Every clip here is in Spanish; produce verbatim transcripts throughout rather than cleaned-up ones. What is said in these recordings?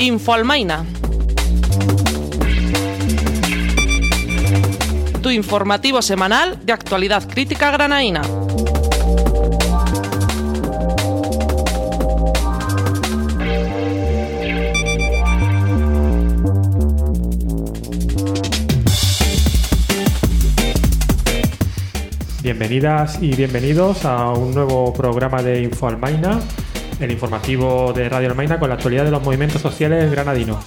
Infoalmaina. Tu informativo semanal de actualidad crítica granaína. Bienvenidas y bienvenidos a un nuevo programa de Infoalmaina, el informativo de Radio Almaina con la actualidad de los movimientos sociales granadinos.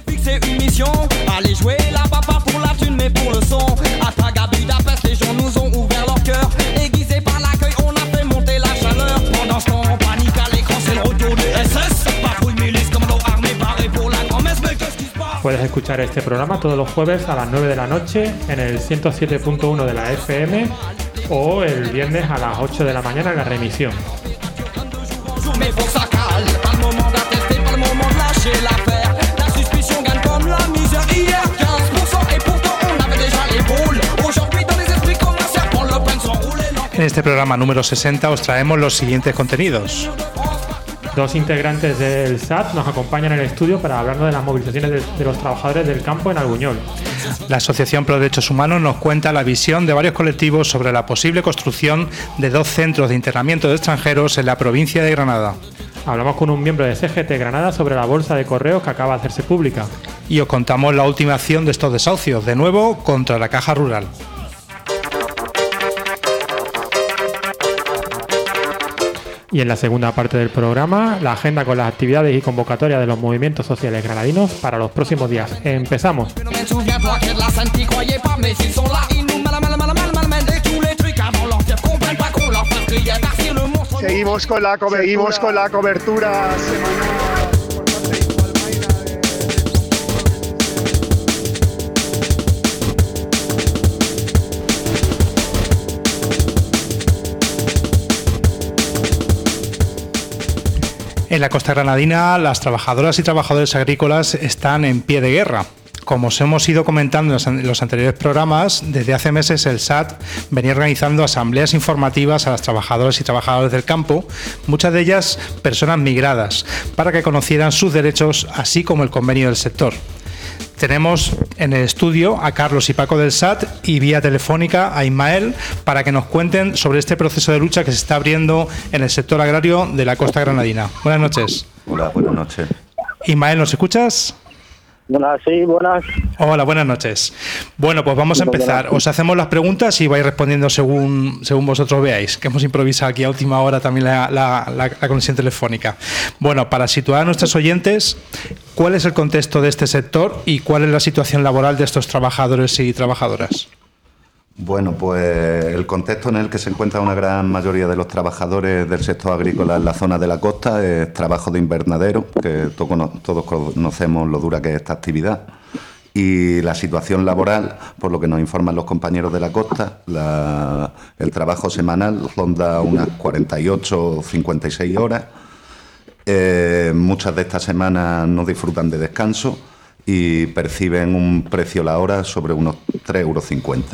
Puedes escuchar este programa todos los jueves a las nueve de la noche en el ciento siete punto uno de la F M o el viernes a las ocho de la mañana en la remisión. En este programa número sesenta os traemos los siguientes contenidos. Dos integrantes del S A T nos acompañan en el estudio para hablarnos de las movilizaciones de, de los trabajadores del campo en Albuñol. La Asociación Pro Derechos Humanos nos cuenta la visión de varios colectivos sobre la posible construcción de dos centros de internamiento de extranjeros en la provincia de Granada. Hablamos con un miembro de C G T Granada sobre la bolsa de correos que acaba de hacerse pública. Y os contamos la última acción de estos desahucios, de nuevo contra la Caja Rural. Y en la segunda parte del programa, la agenda con las actividades y convocatorias de los movimientos sociales granadinos para los próximos días. ¡Empezamos! Seguimos con la, co- seguimos con la cobertura semanal. En la costa granadina, las trabajadoras y trabajadores agrícolas están en pie de guerra. Como os hemos ido comentando en los anteriores programas, desde hace meses el S A T venía organizando asambleas informativas a las trabajadoras y trabajadores del campo, muchas de ellas personas migradas, para que conocieran sus derechos, así como el convenio del sector. Tenemos en el estudio a Carlos y Paco del S A T y vía telefónica a Ismael para que nos cuenten sobre este proceso de lucha que se está abriendo en el sector agrario de la costa granadina. Buenas noches. Hola, buenas noches. Ismael, ¿nos escuchas? Buenas, sí, buenas. Hola, buenas noches. Bueno, pues vamos a empezar. Os hacemos las preguntas y vais respondiendo según, según vosotros veáis, que hemos improvisado aquí a última hora también la, la, la, la conexión telefónica. Bueno, para situar a nuestros oyentes, ¿cuál es el contexto de este sector y cuál es la situación laboral de estos trabajadores y trabajadoras? Bueno, pues el contexto en el que se encuentra una gran mayoría de los trabajadores del sector agrícola en la zona de la costa es trabajo de invernadero, que todos conocemos lo dura que es esta actividad. Y la situación laboral, por lo que nos informan los compañeros de la costa, la, el trabajo semanal ronda unas cuarenta y ocho o cincuenta y seis horas. Eh, muchas de estas semanas no disfrutan de descanso y perciben un precio la hora sobre unos tres euros cincuenta.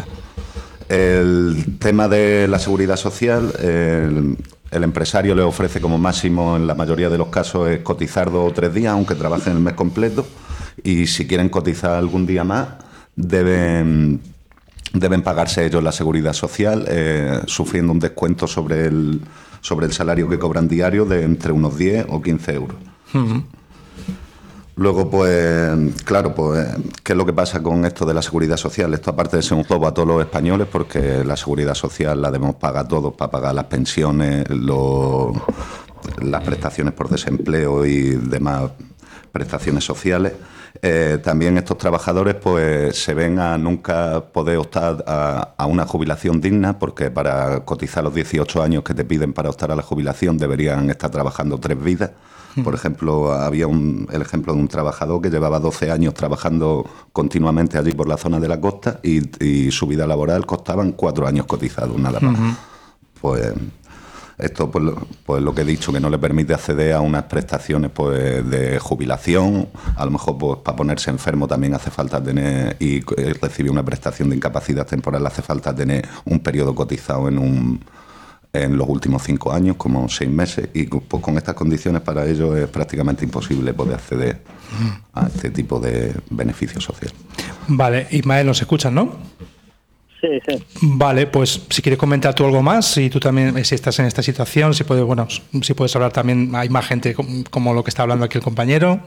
El tema de la seguridad social, el, el empresario le ofrece como máximo en la mayoría de los casos es cotizar dos o tres días, aunque trabajen el mes completo, y si quieren cotizar algún día más, deben, deben pagarse ellos la seguridad social, eh, sufriendo un descuento sobre el, sobre el salario que cobran diario de entre unos diez o quince euros. Uh-huh. Luego, pues, claro, pues, ¿qué es lo que pasa con esto de la seguridad social? Esto, aparte de ser un robo a todos los españoles, porque la seguridad social la debemos pagar todos para pagar las pensiones, los, las prestaciones por desempleo y demás prestaciones sociales. Eh, también estos trabajadores pues se ven a nunca poder optar a, a una jubilación digna, porque para cotizar los dieciocho años que te piden para optar a la jubilación deberían estar trabajando tres vidas. Por ejemplo, había un, el ejemplo de un trabajador que llevaba doce años trabajando continuamente allí por la zona de la costa y, y su vida laboral costaban cuatro años cotizados, nada más. Uh-huh. Pues esto, pues, pues lo que he dicho, que no le permite acceder a unas prestaciones pues de jubilación. A lo mejor pues para ponerse enfermo también hace falta tener, y recibir una prestación de incapacidad temporal, hace falta tener un periodo cotizado en un en los últimos cinco años, como seis meses, y pues con estas condiciones para ellos es prácticamente imposible poder acceder a este tipo de beneficio social. Vale, Ismael, nos escuchas, ¿no? Sí, sí. Vale, pues si quieres comentar tú algo más, si tú también si estás en esta situación, si puedes, bueno, si puedes hablar también, hay más gente como lo que está hablando aquí el compañero.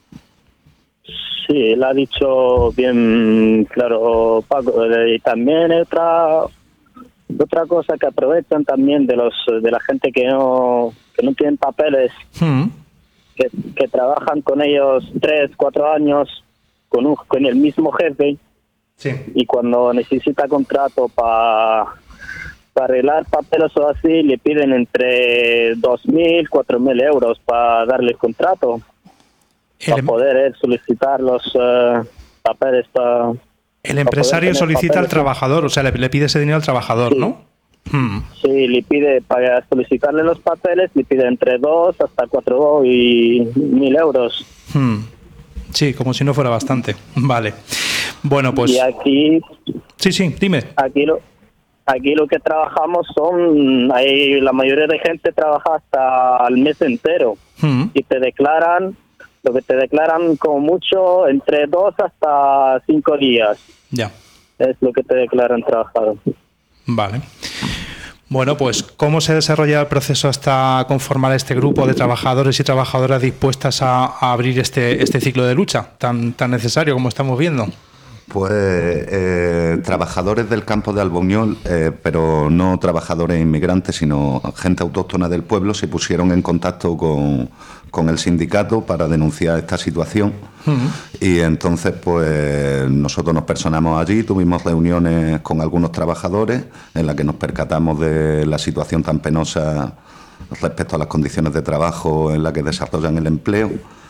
Sí, él ha dicho bien claro, Paco. Y también otra otra cosa que aprovechan también de los de la gente que no que no tienen papeles, Mm. que, que trabajan con ellos tres, cuatro años con un, con el mismo jefe, Sí. y cuando necesita contrato para para arreglar papeles o así, le piden entre dos mil, cuatro mil euros para darle contrato, para El, poder él solicitar los uh, papeles para... el empresario tener solicita al papeles. trabajador, o sea, le, le pide ese dinero al trabajador, Sí. ¿no? Mm. Sí, le pide, para solicitarle los papeles, le pide entre dos hasta cuatro y mil euros. Mm. Sí, como si no fuera bastante. Vale. Bueno, pues... Y aquí, Sí, sí, dime. aquí lo, aquí lo que trabajamos son, hay, la mayoría de gente trabaja hasta el mes entero, Mm. y te declaran, lo que te declaran como mucho, entre dos hasta cinco días, Ya. es lo que te declaran trabajado. Vale. Bueno, pues ¿cómo se desarrolla el proceso hasta conformar este grupo de trabajadores y trabajadoras dispuestas a, a abrir este, este ciclo de lucha tan, tan necesario como estamos viendo? Pues eh, trabajadores del campo de Albuñol, eh, pero no trabajadores inmigrantes, sino gente autóctona del pueblo, se pusieron en contacto con, con el sindicato para denunciar esta situación. Uh-huh. Y entonces pues nosotros nos personamos allí, tuvimos reuniones con algunos trabajadores en las que nos percatamos de la situación tan penosa respecto a las condiciones de trabajo en las que desarrollan el empleo.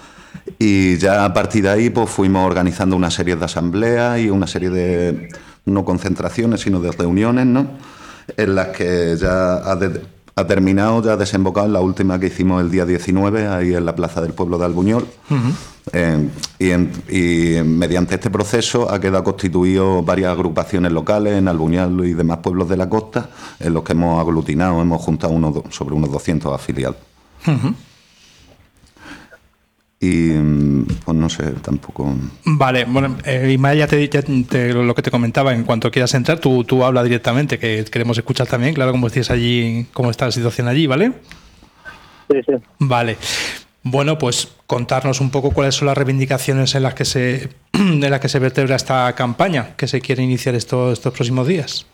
Y ya a partir de ahí pues fuimos organizando una serie de asambleas y una serie de, no concentraciones, sino de reuniones, ¿no? En las que ya ha, de, ha terminado, ya ha desembocado en la última que hicimos el día diecinueve, ahí en la Plaza del Pueblo de Albuñol. Uh-huh. eh, y, en, y mediante este proceso ha quedado constituido varias agrupaciones locales en Albuñol y demás pueblos de la costa, en los que hemos aglutinado, hemos juntado unos, sobre unos doscientos afiliados. Uh-huh. Y pues no sé, tampoco... Vale, bueno, eh, Ismael, ya, te, ya te, lo que te comentaba, en cuanto quieras entrar, tú, tú habla directamente, que queremos escuchar también, claro, cómo estés allí, cómo está la situación allí, ¿vale? Sí, sí. Vale. Bueno, pues contarnos un poco cuáles son las reivindicaciones en las que se, en las que se vertebra esta campaña que se quiere iniciar estos, estos próximos días.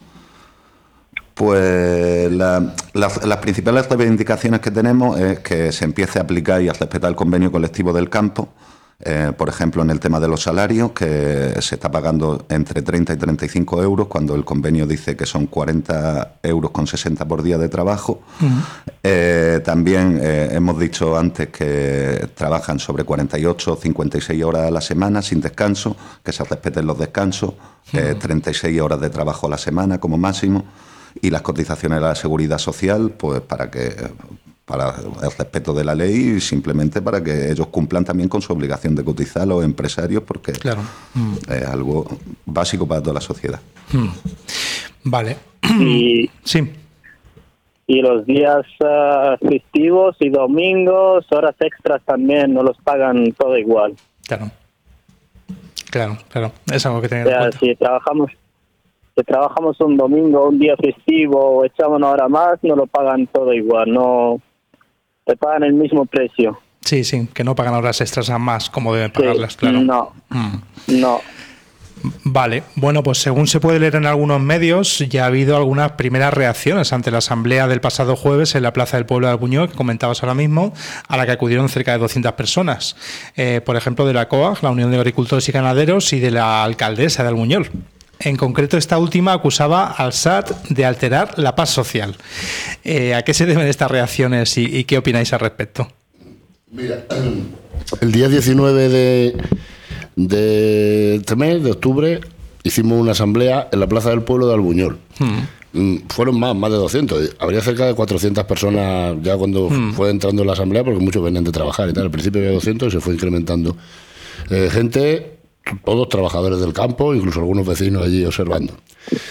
Pues la, la, las principales reivindicaciones que tenemos es que se empiece a aplicar y a respetar el convenio colectivo del campo. Eh, por ejemplo, en el tema de los salarios, que se está pagando entre treinta y treinta y cinco euros, cuando el convenio dice que son cuarenta euros con sesenta por día de trabajo. Uh-huh. Eh, también eh, hemos dicho antes que trabajan sobre cuarenta y ocho o cincuenta y seis horas a la semana sin descanso, que se respeten los descansos, uh-huh. eh, treinta y seis horas de trabajo a la semana como máximo. Y las cotizaciones a la seguridad social, pues para que para el respeto de la ley y simplemente para que ellos cumplan también con su obligación de cotizar a los empresarios, porque claro. es algo básico para toda la sociedad. Vale. Y, sí. Y los días uh, festivos y domingos, horas extras también, no los pagan todo igual. Claro. Claro, claro. Es algo que tener o sea, en cuenta. Si trabajamos... Si trabajamos un domingo, un día festivo o echamos una hora más, no lo pagan todo igual, no te pagan el mismo precio. Sí, sí, que no pagan horas extras a más como deben pagarlas, sí, claro. No, mm. no. Vale, bueno, pues según se puede leer en algunos medios, ya ha habido algunas primeras reacciones ante la asamblea del pasado jueves en la Plaza del Pueblo de Albuñol, que comentabas ahora mismo, a la que acudieron cerca de doscientas personas. Eh, por ejemplo, de la C O A G, la Unión de Agricultores y Ganaderos, y de la alcaldesa de Albuñol. En concreto, esta última acusaba al S A T de alterar la paz social. Eh, ¿A qué se deben estas reacciones y, y qué opináis al respecto? Mira, el día diecinueve de, de este mes, de octubre, hicimos una asamblea en la Plaza del Pueblo de Albuñol. Hmm. Fueron más, más de doscientos. Habría cerca de cuatrocientas personas ya cuando hmm. fue entrando en la asamblea, porque muchos venían de trabajar y tal. Al principio había doscientos y se fue incrementando. Eh, gente... Todos trabajadores del campo, incluso algunos vecinos allí observando.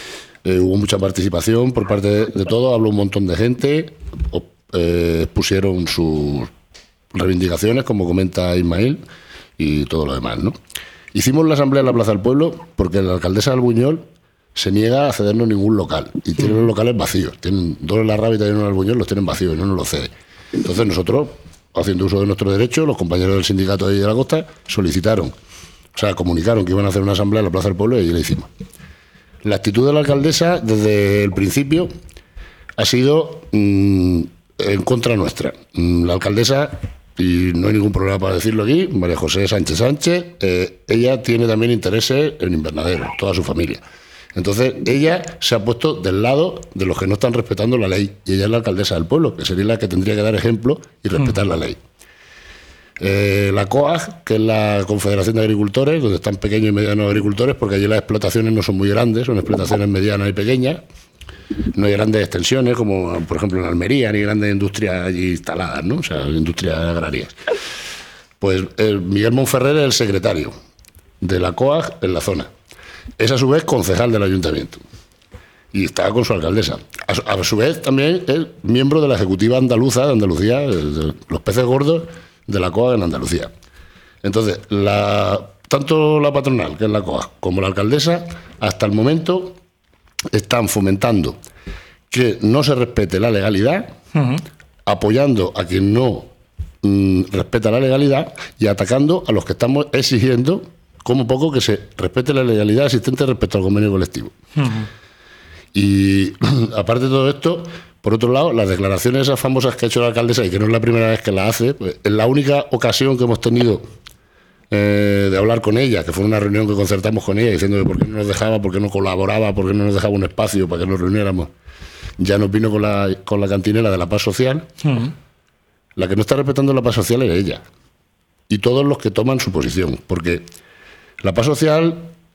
Eh, hubo mucha participación por parte de, de todos, habló un montón de gente, eh, pusieron sus reivindicaciones, como comenta Ismael, y todo lo demás, ¿no? Hicimos la asamblea en la Plaza del Pueblo porque la alcaldesa de Albuñol se niega a cedernos ningún local y tiene los locales vacíos. Tienen dos en la Rábita y uno en Albuñol, los tienen vacíos y no nos los cede. Entonces nosotros, haciendo uso de nuestro derecho, los compañeros del sindicato de ahí de la costa solicitaron, o sea, comunicaron que iban a hacer una asamblea en la Plaza del Pueblo y allí la hicimos. La actitud de la alcaldesa desde el principio ha sido mmm, en contra nuestra. La alcaldesa, y no hay ningún problema para decirlo aquí, María José Sánchez Sánchez, eh, ella tiene también intereses en Invernadero, toda su familia. Entonces, ella se ha puesto del lado de los que no están respetando la ley, y ella es la alcaldesa del pueblo, que sería la que tendría que dar ejemplo y respetar mm. la ley. Eh, la COAG, que es la Confederación de Agricultores, donde están pequeños y medianos agricultores, porque allí las explotaciones no son muy grandes, son explotaciones medianas y pequeñas, no hay grandes extensiones, como por ejemplo en Almería, ni grandes industrias allí instaladas, ¿no? O sea, industrias agrarias. Pues el Miguel Monferrer es el secretario de la COAG en la zona. Es a su vez concejal del ayuntamiento y está con su alcaldesa. A su, a su vez también es miembro de la ejecutiva andaluza de Andalucía, de los peces gordos de la COAG en Andalucía. Entonces, la, tanto la patronal, que es la COAG, como la alcaldesa, hasta el momento están fomentando que no se respete la legalidad, uh-huh. apoyando a quien no mm, respeta la legalidad y atacando a los que estamos exigiendo como poco que se respete la legalidad existente respecto al convenio colectivo. Uh-huh. Y aparte de todo esto, por otro lado, las declaraciones esas famosas que ha hecho la alcaldesa, y que no es la primera vez que la hace, pues, es la única ocasión que hemos tenido eh, de hablar con ella, que fue una reunión que concertamos con ella, diciendo que por qué no nos dejaba, por qué no colaboraba, por qué no nos dejaba un espacio para que nos reuniéramos. Ya nos vino con la, con la cantinela de la paz social. Uh-huh. La que no está respetando la paz social es ella. Y todos los que toman su posición. Porque la paz social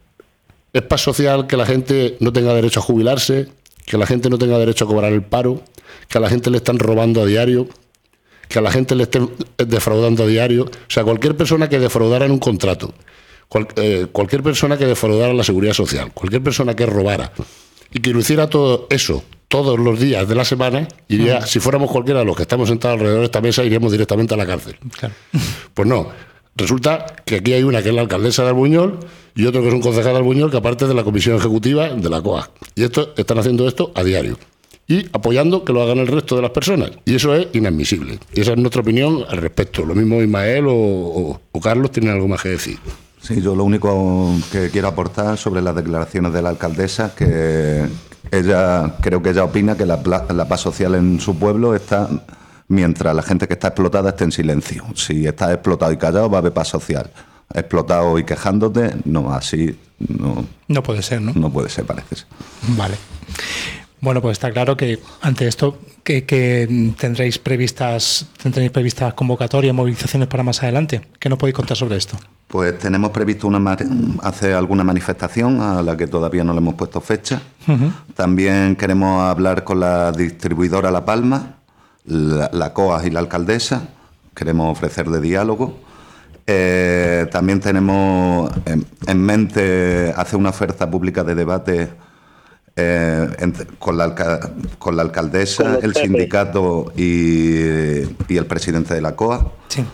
es paz social que la gente no tenga derecho a jubilarse, que la gente no tenga derecho a cobrar el paro, que a la gente le están robando a diario, que a la gente le estén defraudando a diario. O sea, cualquier persona que defraudara en un contrato, cual, eh, cualquier persona que defraudara la seguridad social, cualquier persona que robara y que lo hiciera todo eso todos los días de la semana, iría, mm. si fuéramos cualquiera de los que estamos sentados alrededor de esta mesa, iríamos directamente a la cárcel. Claro. Pues no. Resulta que aquí hay una que es la alcaldesa de Albuñol y otro que es un concejal de Albuñol que aparte de la comisión ejecutiva de la COAG. Y esto están haciendo esto a diario y apoyando que lo hagan el resto de las personas. Y eso es inadmisible. Y esa es nuestra opinión al respecto. Lo mismo Ismael o, o, o Carlos tienen algo más que decir. Sí, yo lo único que quiero aportar sobre las declaraciones de la alcaldesa, que ella, creo que ella opina que la, la paz social en su pueblo está... mientras la gente que está explotada esté en silencio. Si estás explotado y callado, va a haber paz social. Explotado y quejándote, no, así no... No puede ser, ¿no? No puede ser, parece ser. Vale. Bueno, pues está claro que ante esto que, que tendréis previstas tendréis previstas convocatorias, movilizaciones para más adelante. ¿Qué nos podéis contar sobre esto? Pues tenemos previsto una hacer alguna manifestación a la que todavía no le hemos puesto fecha. Uh-huh. También queremos hablar con la distribuidora La Palma, la, la COAG y la alcaldesa. Queremos ofrecerle diálogo. Eh, también tenemos en, en mente hacer una oferta pública de debate eh, entre, con, la alca, con la alcaldesa, con el sindicato y, y el presidente de la COAG. Sí.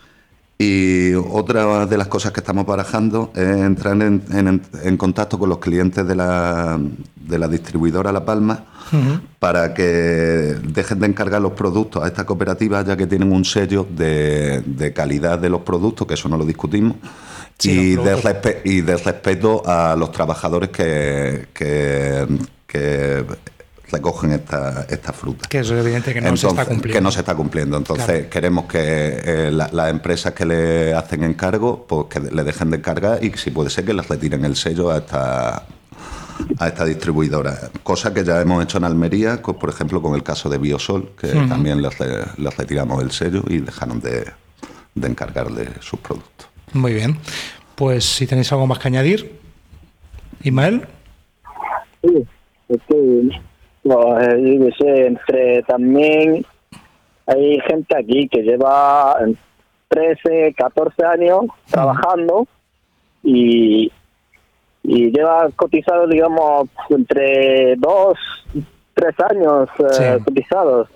Y otra de las cosas que estamos barajando es entrar en, en, en contacto con los clientes de la, de la distribuidora La Palma, uh-huh, para que dejen de encargar los productos a esta cooperativa, ya que tienen un sello de, de calidad de los productos, que eso no lo discutimos, sí, y, de respe- y de respeto a los trabajadores que, que, que recogen esta, esta fruta. Que eso es evidente que no Entonces, se está cumpliendo. Que no se está cumpliendo. Entonces claro, queremos que eh, la, las empresas que le hacen encargo, pues que le dejen de encargar y si puede ser que les retiren el sello a esta, a esta distribuidora. Cosa que ya hemos hecho en Almería, con, por ejemplo, con el caso de Biosol, que uh-huh, también les, les retiramos el sello y dejaron de, de encargarle sus productos. Muy bien. Pues si tenéis algo más que añadir. Ismael. Sí, es que... No, yo que sé, entre también hay gente aquí que lleva trece, catorce años trabajando y, y lleva cotizado, digamos, entre dos, tres años eh, Sí. cotizados.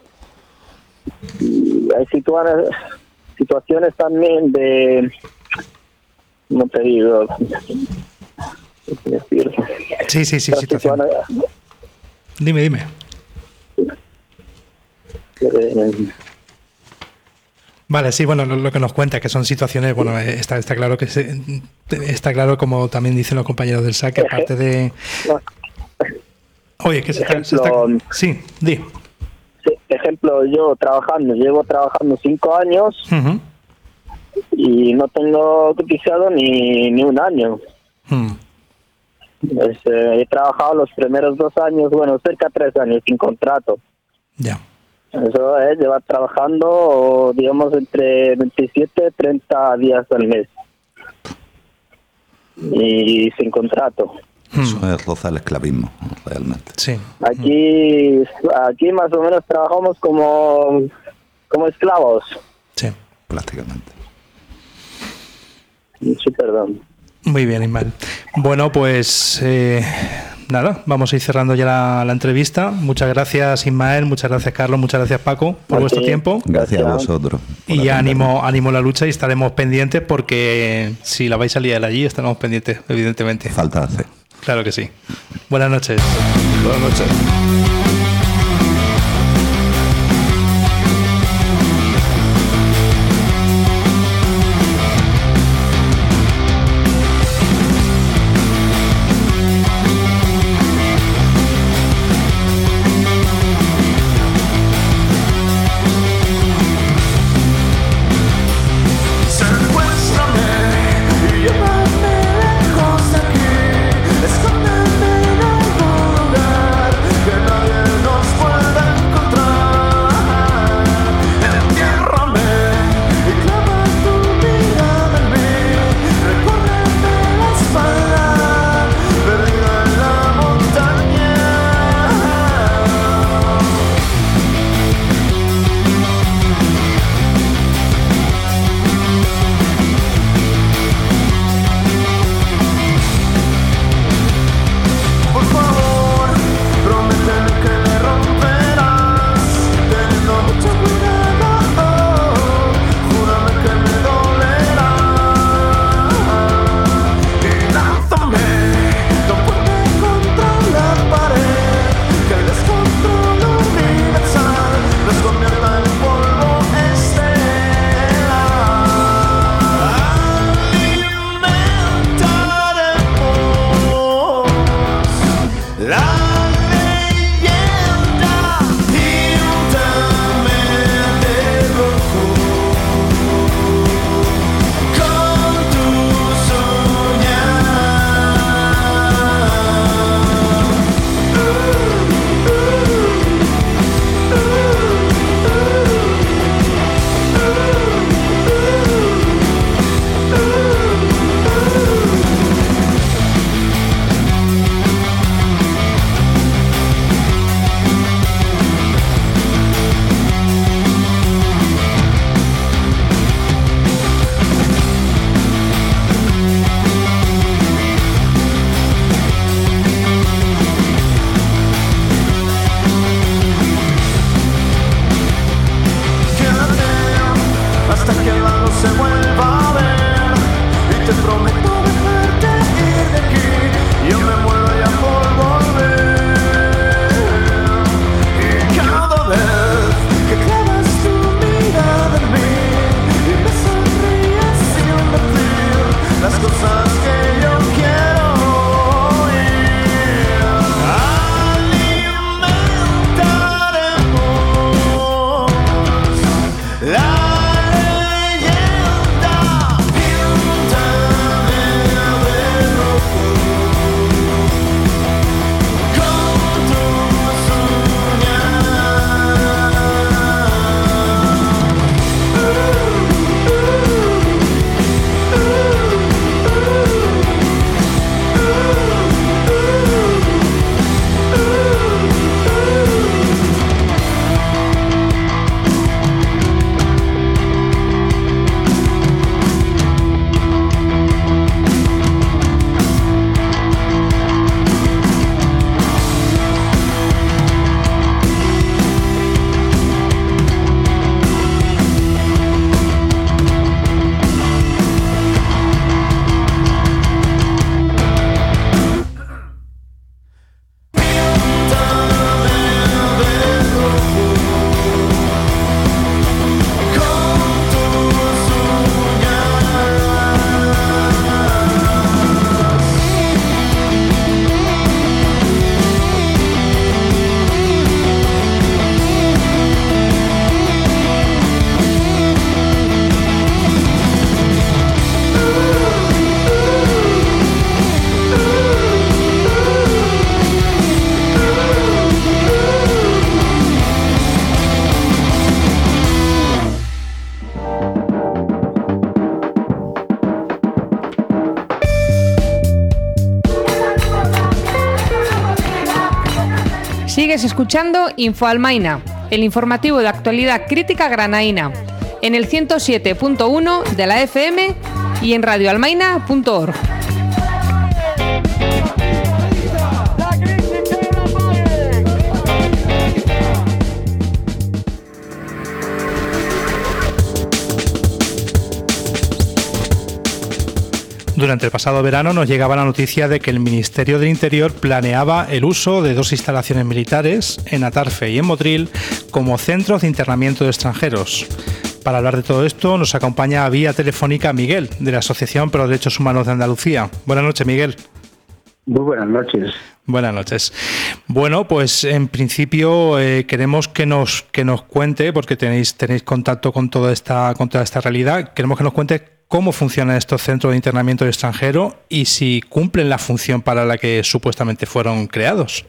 Y hay situa- situaciones también de, no te digo, ¿qué decir? Sí, sí, sí, Las situación. situa- Dime, dime. eh, Vale, sí, bueno, lo, lo que nos cuenta, que son situaciones, bueno, eh, está, está claro que se, está claro, como también dicen los compañeros del S A C, que aparte de... no, Oye, que se está... se está- Ejemplo, Sí, di. sí, ejemplo, yo trabajando, llevo trabajando cinco años Ujú. y no tengo cotizado ni, ni un año. Mm. Pues, eh, he trabajado los primeros dos años, bueno, cerca de tres años sin contrato. Ya. Eso es llevar trabajando, digamos, entre veintisiete y treinta días al mes. Y sin contrato. Eso es rozar el esclavismo, realmente. Sí. Aquí, aquí más o menos trabajamos como, como esclavos. Sí. Prácticamente. Sí, perdón. Muy bien, Ismael. Bueno, pues eh, nada, vamos a ir cerrando ya la, la entrevista. Muchas gracias, Ismael, muchas gracias, Carlos, muchas gracias, Paco, por A vuestro ti. tiempo. Gracias a Gracias. vosotros. por Y ya atendernos. animo, animo la lucha y estaremos pendientes porque si la vais a liar allí, estaremos pendientes, evidentemente. Falta hacer. Claro que sí. Buenas noches. Buenas noches. Secuéstrame y llévame lejos de aquí. Escóndeme en algún lugar que nadie Sigues escuchando Info Almaina, el informativo de actualidad crítica granaína, en el ciento siete punto uno de la F M y en radio almaina punto org. Durante el pasado verano nos llegaba la noticia de que el Ministerio del Interior planeaba el uso de dos instalaciones militares, en Atarfe y en Motril, como centros de internamiento de extranjeros. Para hablar de todo esto nos acompaña vía telefónica Miguel, de la Asociación por los Derechos Humanos de Andalucía. Buenas noches, Miguel. Muy buenas noches. Buenas noches. Bueno, pues en principio eh, queremos que nos que nos cuente, porque tenéis tenéis contacto con toda esta con toda esta realidad. Queremos que nos cuente cómo funcionan estos centros de internamiento de extranjero y si cumplen la función para la que supuestamente fueron creados.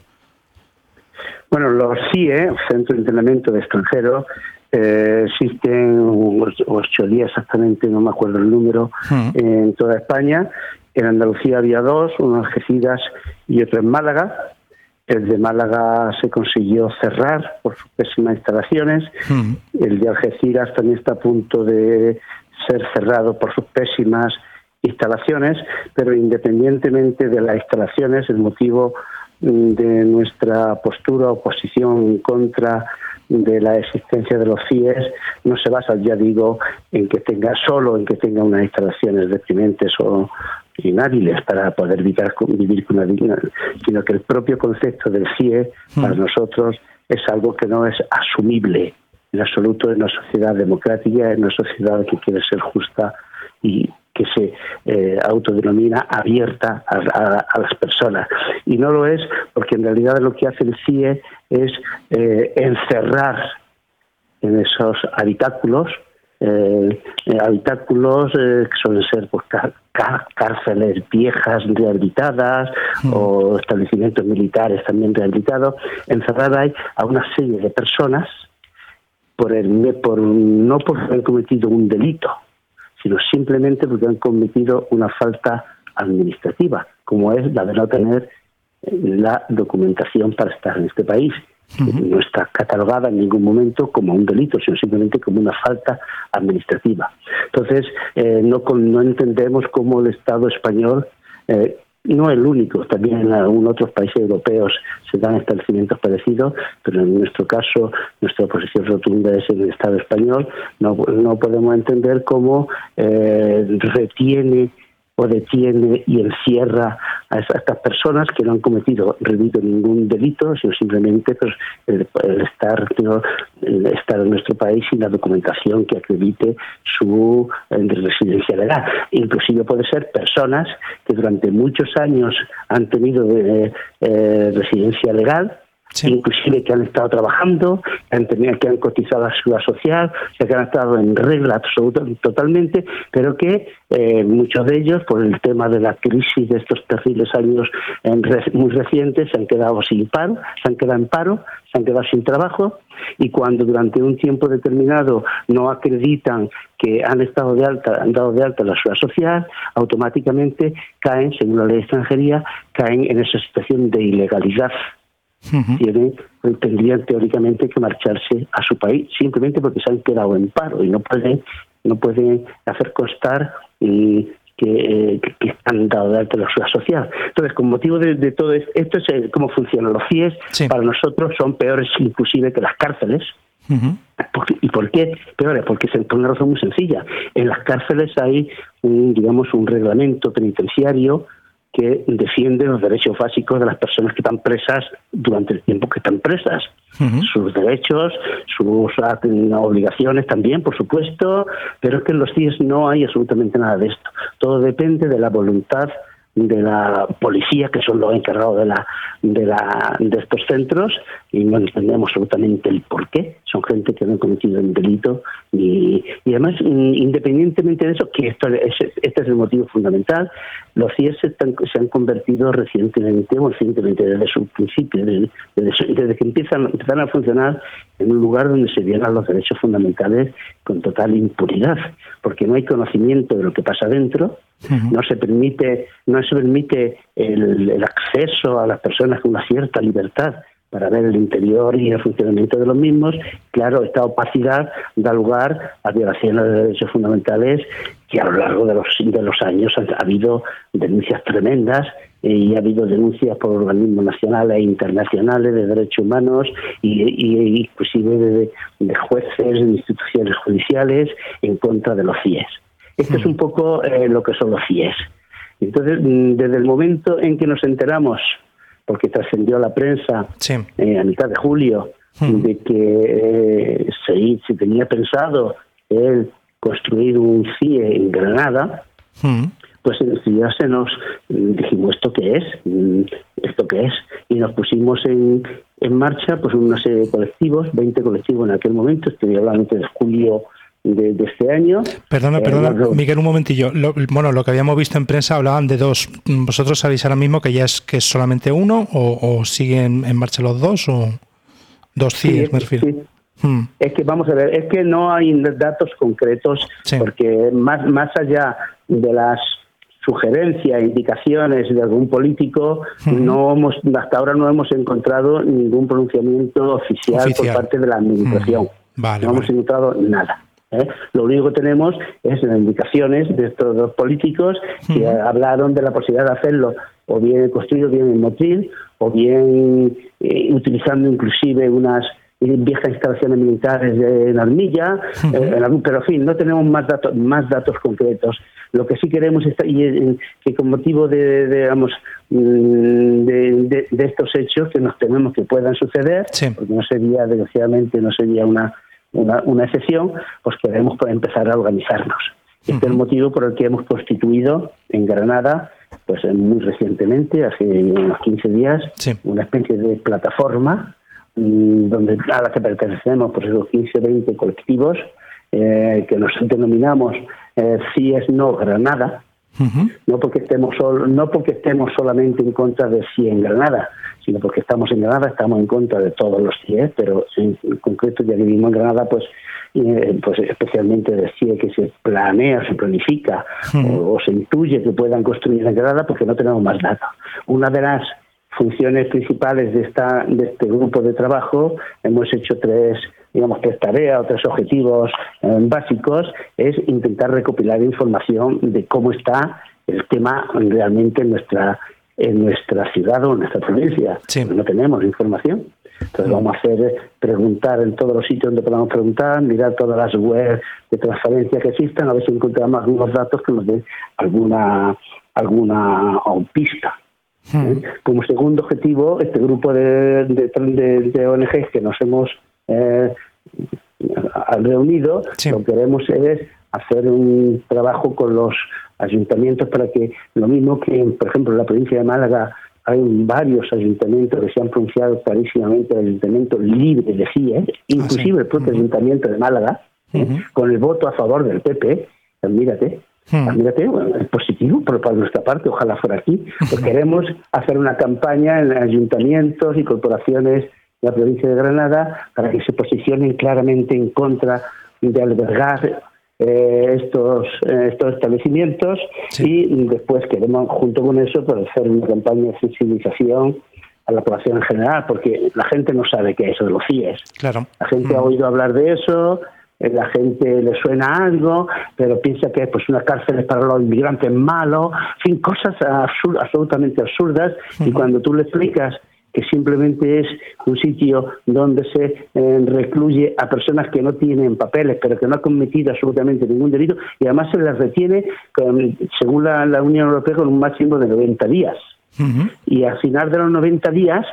Bueno, los C I E, Centro de Internamiento de Extranjeros, eh, existen ocho días exactamente, no me acuerdo el número, uh-huh. en toda España. En Andalucía había dos, uno en Algeciras y otro en Málaga. El de Málaga se consiguió cerrar por sus pésimas instalaciones. Uh-huh. El de Algeciras también está a punto de ser cerrado por sus pésimas instalaciones, pero independientemente de las instalaciones, el motivo de nuestra postura o posición en contra de la existencia de los C I Es no se basa, ya digo, en que tenga solo en que tenga unas instalaciones deprimentes o inhábiles para poder evitar vivir con una dignidad, sino que el propio concepto del C I E para nosotros es algo que no es asumible en absoluto en una sociedad democrática, en una sociedad que quiere ser justa y que se eh, autodenomina abierta a, a, a las personas. Y no lo es porque en realidad lo que hace el C I E es eh, encerrar en esos habitáculos, eh, habitáculos eh, que suelen ser pues, car- cárceles viejas rehabilitadas mm. o establecimientos militares también rehabilitados, encerrar ahí a una serie de personas por el por no porque han cometido un delito, sino simplemente porque han cometido una falta administrativa, como es la de no tener la documentación para estar en este país. Uh-huh. No está catalogada en ningún momento como un delito, sino simplemente como una falta administrativa. Entonces, eh, no, no entendemos cómo el Estado español, eh, no el único, también en algunos otros países europeos se dan establecimientos parecidos, pero en nuestro caso, nuestra posición rotunda es en el Estado español. No, no podemos entender cómo eh, retiene o detiene y encierra a estas personas que no han cometido, repito, ningún delito, sino simplemente pues, el, el, estar, ¿no? el estar en nuestro país sin la documentación que acredite su eh, residencia legal. Inclusive puede ser personas que durante muchos años han tenido eh, eh, residencia legal, sí. inclusive que han estado trabajando, que han, tenido, que han cotizado a la seguridad social, o sea, que han estado en regla absoluta, totalmente, pero que eh, muchos de ellos, por el tema de la crisis de estos terribles años en re, muy recientes, se han quedado sin paro, se han quedado en paro, se han quedado sin trabajo, y cuando durante un tiempo determinado no acreditan que han estado de alta, han dado de alta la seguridad social, automáticamente caen, según la ley de extranjería, caen en esa situación de ilegalidad. Uh-huh. Tienen, tendrían teóricamente que marcharse a su país simplemente porque se han quedado en paro y no pueden no pueden hacer constar y que, que, que han dado de alta la seguridad social. Entonces, con motivo de, de todo esto, esto es el, cómo funcionan los C I Es. Sí. Para nosotros son peores inclusive que las cárceles. Uh-huh. ¿Y por qué peores? Porque es por una razón muy sencilla. En las cárceles hay un, digamos, un reglamento penitenciario que defiende los derechos básicos de las personas que están presas durante el tiempo que están presas. Uh-huh. Sus derechos, sus obligaciones también, por supuesto, pero es que en los C I Es no hay absolutamente nada de esto. Todo depende de la voluntad de la policía, que son los encargados de la de la de estos centros, y no entendemos absolutamente el por qué. Son gente que no han cometido un delito y, y además, independientemente de eso, que esto es, este es el motivo fundamental, los C I Es están, se han convertido recientemente, o recientemente desde su principio, desde, desde, desde que empiezan, empiezan a funcionar, en un lugar donde se violan los derechos fundamentales con total impunidad, porque no hay conocimiento de lo que pasa dentro. Uh-huh. No se permite, no se permite el, el acceso a las personas con una cierta libertad para ver el interior y el funcionamiento de los mismos. Claro, esta opacidad da lugar a violaciones de derechos fundamentales que a lo largo de los, de los años ha, ha habido denuncias tremendas y ha habido denuncias por organismos nacionales e internacionales de derechos humanos y, y inclusive de, de jueces, de instituciones judiciales en contra de los C I E S. Esto es un poco eh, lo que son los C I E S. Entonces, desde el momento en que nos enteramos, porque trascendió la prensa sí. eh, a mitad de julio, hmm. de que eh, se, se tenía pensado el construir un C I E en Granada, hmm. pues ya se nos dijimos, ¿esto qué es? ¿Esto qué es? Y nos pusimos en, en marcha pues una serie de colectivos, veinte colectivos en aquel momento, estoy hablando de julio de, de este año. Perdona, perdona, eh, Miguel, un momentillo. Lo, bueno, lo que habíamos visto en prensa hablaban de dos. ¿Vosotros sabéis ahora mismo que ya es que es solamente uno o, o siguen en marcha los dos o dos C I E S, sí, me refiero? Sí. Hmm. Es que vamos a ver, es que no hay datos concretos sí. porque más, más allá de las sugerencias, indicaciones de algún político, uh-huh. no hemos, hasta ahora no hemos encontrado ningún pronunciamiento oficial, oficial. por parte de la administración. Uh-huh. Vale, no vale. hemos encontrado nada. ¿eh? Lo único que tenemos es las indicaciones de estos dos políticos uh-huh. que hablaron de la posibilidad de hacerlo o bien construido, bien en Motril, o bien eh, utilizando inclusive unas viejas instalaciones militares en Armilla, uh-huh. eh, pero en fin, no tenemos más datos, más datos concretos. Lo que sí queremos es y, que con motivo de, de digamos de, de, de estos hechos que nos tememos que puedan suceder, sí. porque no sería, desgraciadamente, no sería una, una, una excepción, pues queremos empezar a organizarnos. Uh-huh. Este es el motivo por el que hemos constituido en Granada, pues muy recientemente, hace unos quince días, sí. una especie de plataforma donde a la que pertenecemos por esos quince, veinte colectivos eh, que nos denominamos eh, C I E S No Granada, uh-huh. no porque estemos sol, no porque estemos solamente en contra de C I E en Granada, sino porque estamos en Granada, estamos en contra de todos los C I E, pero en, en concreto ya que vivimos en Granada, pues eh, pues especialmente de C I E que se planea, se planifica uh-huh. o, o se intuye que puedan construir en Granada, porque no tenemos más datos. Una de las funciones principales de esta de este grupo de trabajo, hemos hecho tres, digamos, tres tareas o tres objetivos eh, básicos, es intentar recopilar información de cómo está el tema realmente en nuestra en nuestra ciudad o en nuestra provincia. Sí. No tenemos información. Entonces mm. vamos a hacer preguntar en todos los sitios donde podamos preguntar, mirar todas las webs de transparencia que existan, a ver si encontramos algunos datos que nos den alguna alguna pista. Hmm. Como segundo objetivo, este grupo de, de, de, de O N Ges que nos hemos eh, reunido, sí. lo que queremos es hacer un trabajo con los ayuntamientos para que, lo mismo que, por ejemplo, en la provincia de Málaga hay varios ayuntamientos que se han pronunciado clarísimamente, el ayuntamiento libre de C I E, inclusive ah, sí. el propio uh-huh. ayuntamiento de Málaga, uh-huh. eh, con el voto a favor del P P, mírate, Hmm. Mírate, bueno, es positivo por, por nuestra parte, ojalá fuera aquí. Pues queremos hacer una campaña en ayuntamientos y corporaciones de la provincia de Granada para que se posicionen claramente en contra de albergar eh, estos eh, estos establecimientos sí. y después queremos, junto con eso, pues, hacer una campaña de sensibilización a la población en general, porque la gente no sabe qué es eso de los C I E S. Claro. La gente hmm. ha oído hablar de eso, la gente le suena algo, pero piensa que pues una cárcel para los inmigrantes malos, en fin, cosas absurd, absolutamente absurdas, uh-huh. y cuando tú le explicas que simplemente es un sitio donde se eh, recluye a personas que no tienen papeles, pero que no han cometido absolutamente ningún delito, y además se les retiene, con, según la, la Unión Europea, con un máximo de noventa días. Uh-huh. Y al final de los noventa días,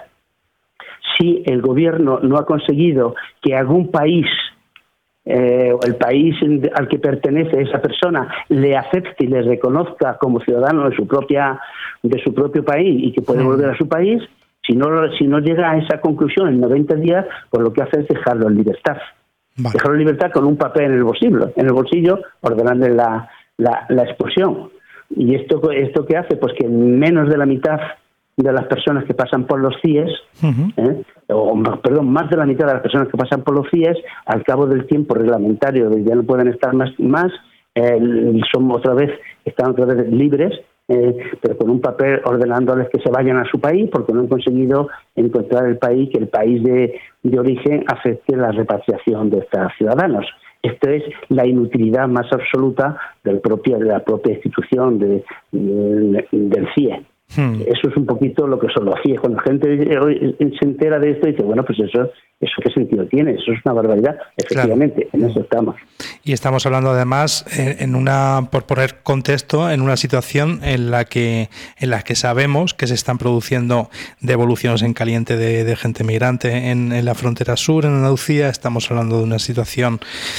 si el gobierno no ha conseguido que algún país Eh, el país al que pertenece esa persona le acepte y le reconozca como ciudadano de su propia de su propio país y que puede volver a su país, si no si no llega a esa conclusión en noventa días, pues lo que hace es dejarlo en libertad. Vale. Dejarlo en libertad con un papel en el bolsillo, en el bolsillo ordenarle la, la, la expulsión. Y esto esto que hace, pues que menos de la mitad de las personas que pasan por los C I E S, uh-huh. ¿eh? o perdón, más de la mitad de las personas que pasan por los C I E S, al cabo del tiempo reglamentario, ya no pueden estar más, más eh, son otra vez, están otra vez libres, eh, pero con un papel ordenándoles que se vayan a su país porque no han conseguido encontrar el país, que el país de, de origen acepte la repatriación de estos ciudadanos. Esto es la inutilidad más absoluta del propio, de la propia institución de, de, del C I E. Hmm. Eso es un poquito lo que son los C I E. Cuando la gente se entera de esto, dice, bueno, pues eso, eso qué sentido tiene, eso es una barbaridad. Efectivamente, claro. En eso estamos. Y estamos hablando además en una, por poner contexto, en una situación en la que en la que sabemos que se están produciendo devoluciones en caliente de, de gente migrante en, en la frontera sur, en Andalucía. Estamos hablando de una situación,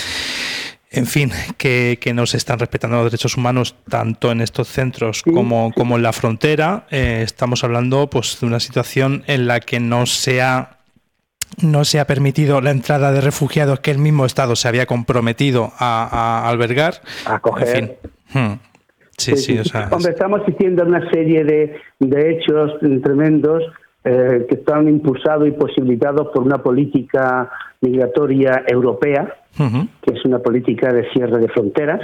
en fin, que, que no se están respetando los derechos humanos tanto en estos centros como, como en la frontera. Eh, estamos hablando pues de una situación en la que no se ha no se ha permitido la entrada de refugiados que el mismo Estado se había comprometido a, a albergar. A acoger. En fin. Hmm. Sí, sí, sí, o sea, Hombre, estamos asistiendo a una serie de, de hechos tremendos eh, que están impulsados y posibilitados por una política migratoria europea, uh-huh. que es una política de cierre de fronteras,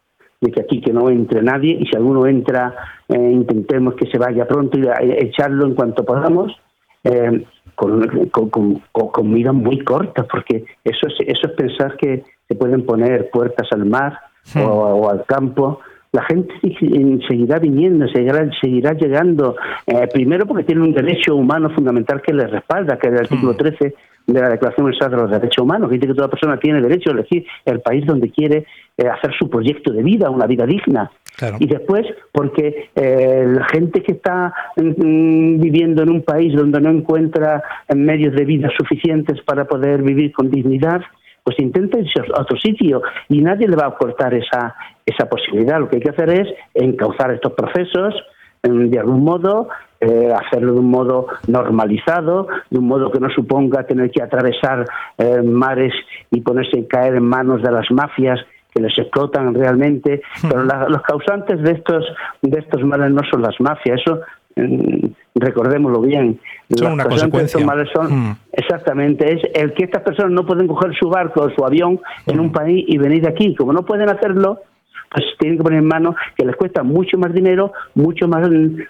de que aquí que no entre nadie, y si alguno entra, eh, intentemos que se vaya pronto y echarlo en cuanto podamos, eh, con, con, con, con miras muy cortas, porque eso es, eso es pensar que se pueden poner puertas al mar uh-huh. o, o al campo. La gente seguirá viniendo, seguirá, seguirá llegando, eh, primero porque tiene un derecho humano fundamental que les respalda, que es el artículo trece de la Declaración Universal de los Derechos Humanos, que dice que toda persona tiene derecho a elegir el país donde quiere eh, hacer su proyecto de vida, una vida digna. Claro. Y después porque eh, la gente que está mm, viviendo en un país donde no encuentra medios de vida suficientes para poder vivir con dignidad, pues intenta irse a otro sitio y nadie le va a cortar esa esa posibilidad. Lo que hay que hacer es encauzar estos procesos de algún modo, eh, hacerlo de un modo normalizado, de un modo que no suponga tener que atravesar eh, mares y ponerse a caer en manos de las mafias que les explotan realmente. Pero la, los causantes de estos de estos males no son las mafias, eso eh, recordémoslo bien. Son una consecuencia. Son, mm. Exactamente, es el que estas personas no pueden coger su barco o su avión en un país y venir de aquí. Como no pueden hacerlo, pues tienen que poner en manos que les cuesta mucho más dinero, mucho más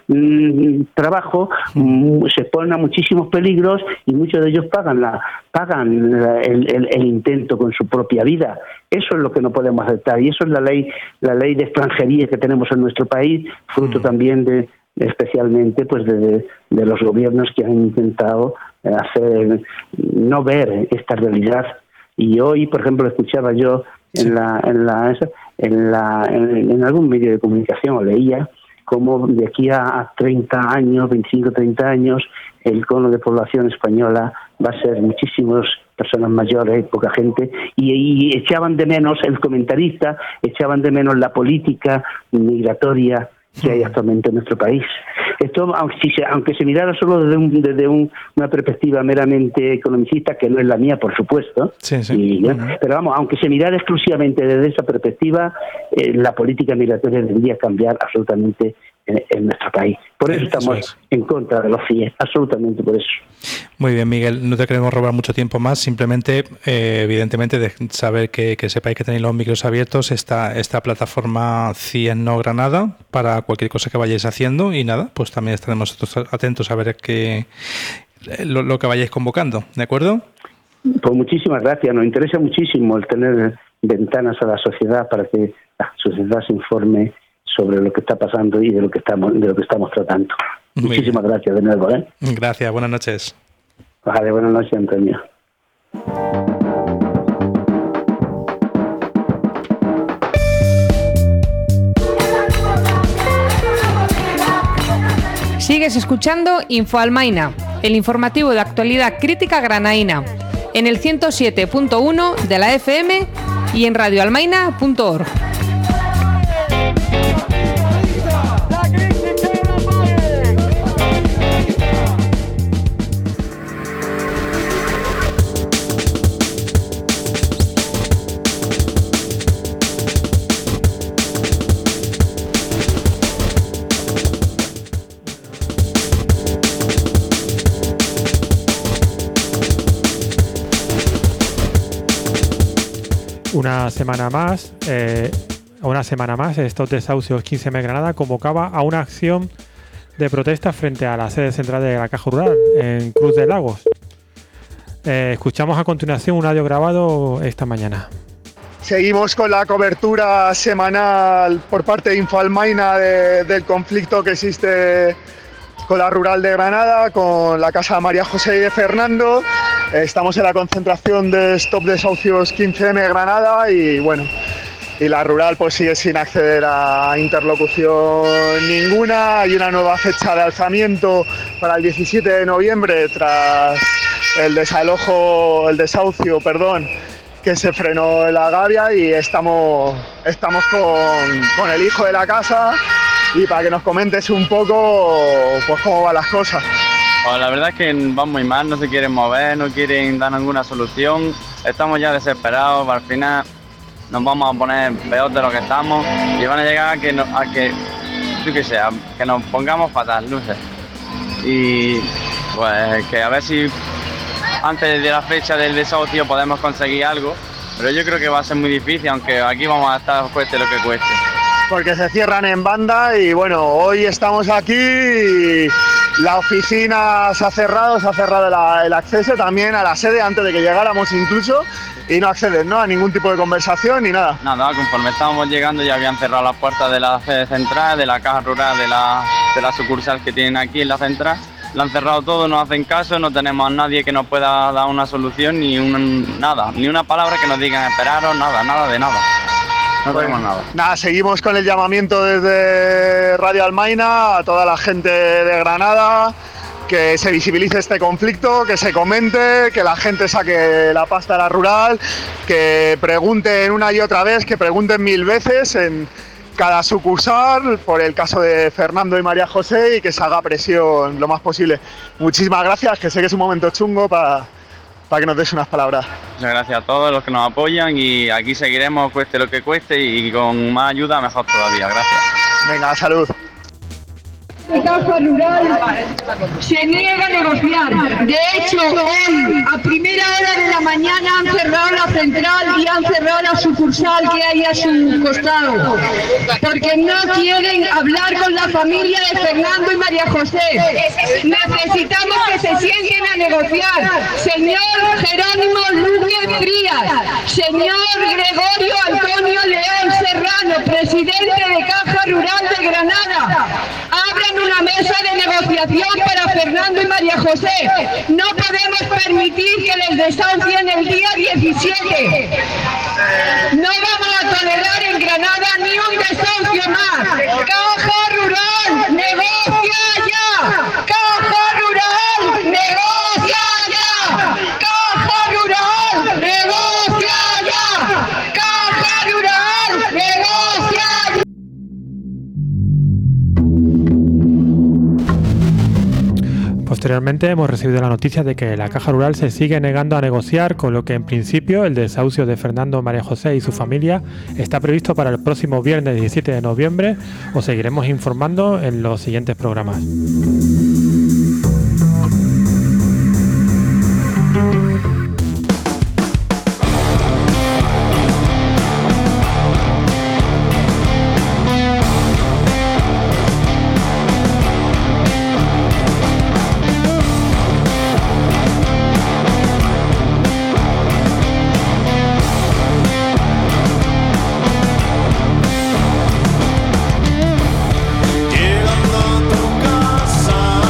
mmm, trabajo, mmm, se ponen a muchísimos peligros y muchos de ellos pagan la pagan el, el, el intento con su propia vida. Eso es lo que no podemos aceptar y eso es la ley la ley de extranjería que tenemos en nuestro país, fruto mm. también de especialmente pues de, de los gobiernos que han intentado hacer no ver esta realidad. Y hoy, por ejemplo, escuchaba yo en la en la en la en, en algún medio de comunicación o leía como de aquí a treinta años, veinticinco, treinta años, el cono de población española va a ser muchísimas personas mayores, poca gente, y, y echaban de menos el comentarista, echaban de menos la política migratoria que hay actualmente en nuestro país. Esto, aunque, si se, aunque se mirara solo desde, un, desde un, una perspectiva meramente economicista, que no es la mía, por supuesto, sí, sí. Y, uh-huh. pero vamos, aunque se mirara exclusivamente desde esa perspectiva, eh, la política migratoria debería cambiar absolutamente en, en nuestro país. Por eso estamos eso es. en contra de los C I E, absolutamente por eso. Muy bien, Miguel, no te queremos robar mucho tiempo más, simplemente, eh, evidentemente, de saber que, que sepáis que tenéis los micros abiertos, esta, esta plataforma C I E No Granada, para cualquier cosa que vayáis haciendo, y nada, pues también estaremos atentos a ver que, lo, lo que vayáis convocando, ¿de acuerdo? Pues muchísimas gracias, nos interesa muchísimo el tener ventanas a la sociedad para que la sociedad se informe sobre lo que está pasando y de lo que estamos de lo que estamos tratando. Muy Muchísimas bien. Gracias de nuevo. ¿eh? Gracias, buenas noches. Vale, buenas noches, Antonio. Sigues escuchando Info Almaina, el informativo de actualidad crítica granaína, en el ciento siete punto uno de la F M y en radio almaina punto org. Una semana más, eh, una semana más, el Stop Desahucios quince eme Granada convocaba a una acción de protesta frente a la sede central de la Caja Rural, en Cruz de Lagos. Eh, escuchamos a continuación un audio grabado esta mañana. Seguimos con la cobertura semanal por parte de Infoalmaina de, del conflicto que existe con la Rural de Granada, con la casa de María José y de Fernando. Estamos en la concentración de Stop Desahucios quince eme Granada y bueno, y la Rural pues sigue sin acceder a interlocución ninguna. Hay una nueva fecha de alzamiento para el diecisiete de noviembre tras el desalojo, el desahucio, perdón, que se frenó en la Gavia, y estamos, estamos con, con el hijo de la casa y para que nos comentes un poco pues cómo van las cosas. Pues la verdad es que van muy mal, no se quieren mover, no quieren dar ninguna solución, estamos ya desesperados, al final nos vamos a poner peor de lo que estamos y van a llegar a que, no, a que yo qué sé, a que nos pongamos fatal, no sé. Y pues que a ver si antes de la fecha del desahucio podemos conseguir algo, pero yo creo que va a ser muy difícil, aunque aquí vamos a estar cueste lo que cueste. Porque se cierran en banda y bueno, hoy estamos aquí y la oficina se ha cerrado, se ha cerrado la, el acceso también a la sede antes de que llegáramos incluso, y no acceden, ¿no?, a ningún tipo de conversación ni nada. Nada, conforme estábamos llegando ya habían cerrado las puertas de la sede central, de la Caja Rural, de la, de la sucursal que tienen aquí en la central. Lo han cerrado todo, no hacen caso, no tenemos a nadie que nos pueda dar una solución, ni un, nada, ni una palabra que nos digan esperaros, nada, nada de nada. No bueno, tenemos nada. Nada, seguimos con el llamamiento desde Radio Almaina a toda la gente de Granada, que se visibilice este conflicto, que se comente, que la gente saque la pasta a la Rural, que pregunten una y otra vez, que pregunten mil veces en cada sucursal por el caso de Fernando y María José, y que se haga presión lo más posible. Muchísimas gracias, que sé que es un momento chungo para para que nos des unas palabras. Muchas gracias a todos los que nos apoyan y aquí seguiremos cueste lo que cueste y con más ayuda mejor todavía. Gracias. Venga, salud. La Caja Rural se niega a negociar. De hecho, hoy, a primera hora de la mañana, han cerrado la central y han cerrado la sucursal que hay a su costado, porque no quieren hablar con la familia de Fernando y María José. Necesitamos que se sienten a negociar. Señor Jerónimo Núñez Frías, señor Gregorio Antonio León Serrano, presidente de Caja Rural de Granada, abran una mesa de negociación para Fernando y María José. No podemos permitir que les desahucien el día diecisiete. No vamos a tolerar en Granada ni un desahucio más. Caja Rural, negocia ya. Caja Rural, negocia ya. Caja Rural, negocia ya. Caja Rural, negocia ya. Posteriormente hemos recibido la noticia de que la Caja Rural se sigue negando a negociar, con lo que en principio el desahucio de Fernando, María José y su familia está previsto para el próximo viernes diecisiete de noviembre. Os seguiremos informando en los siguientes programas. Llegando a tu casa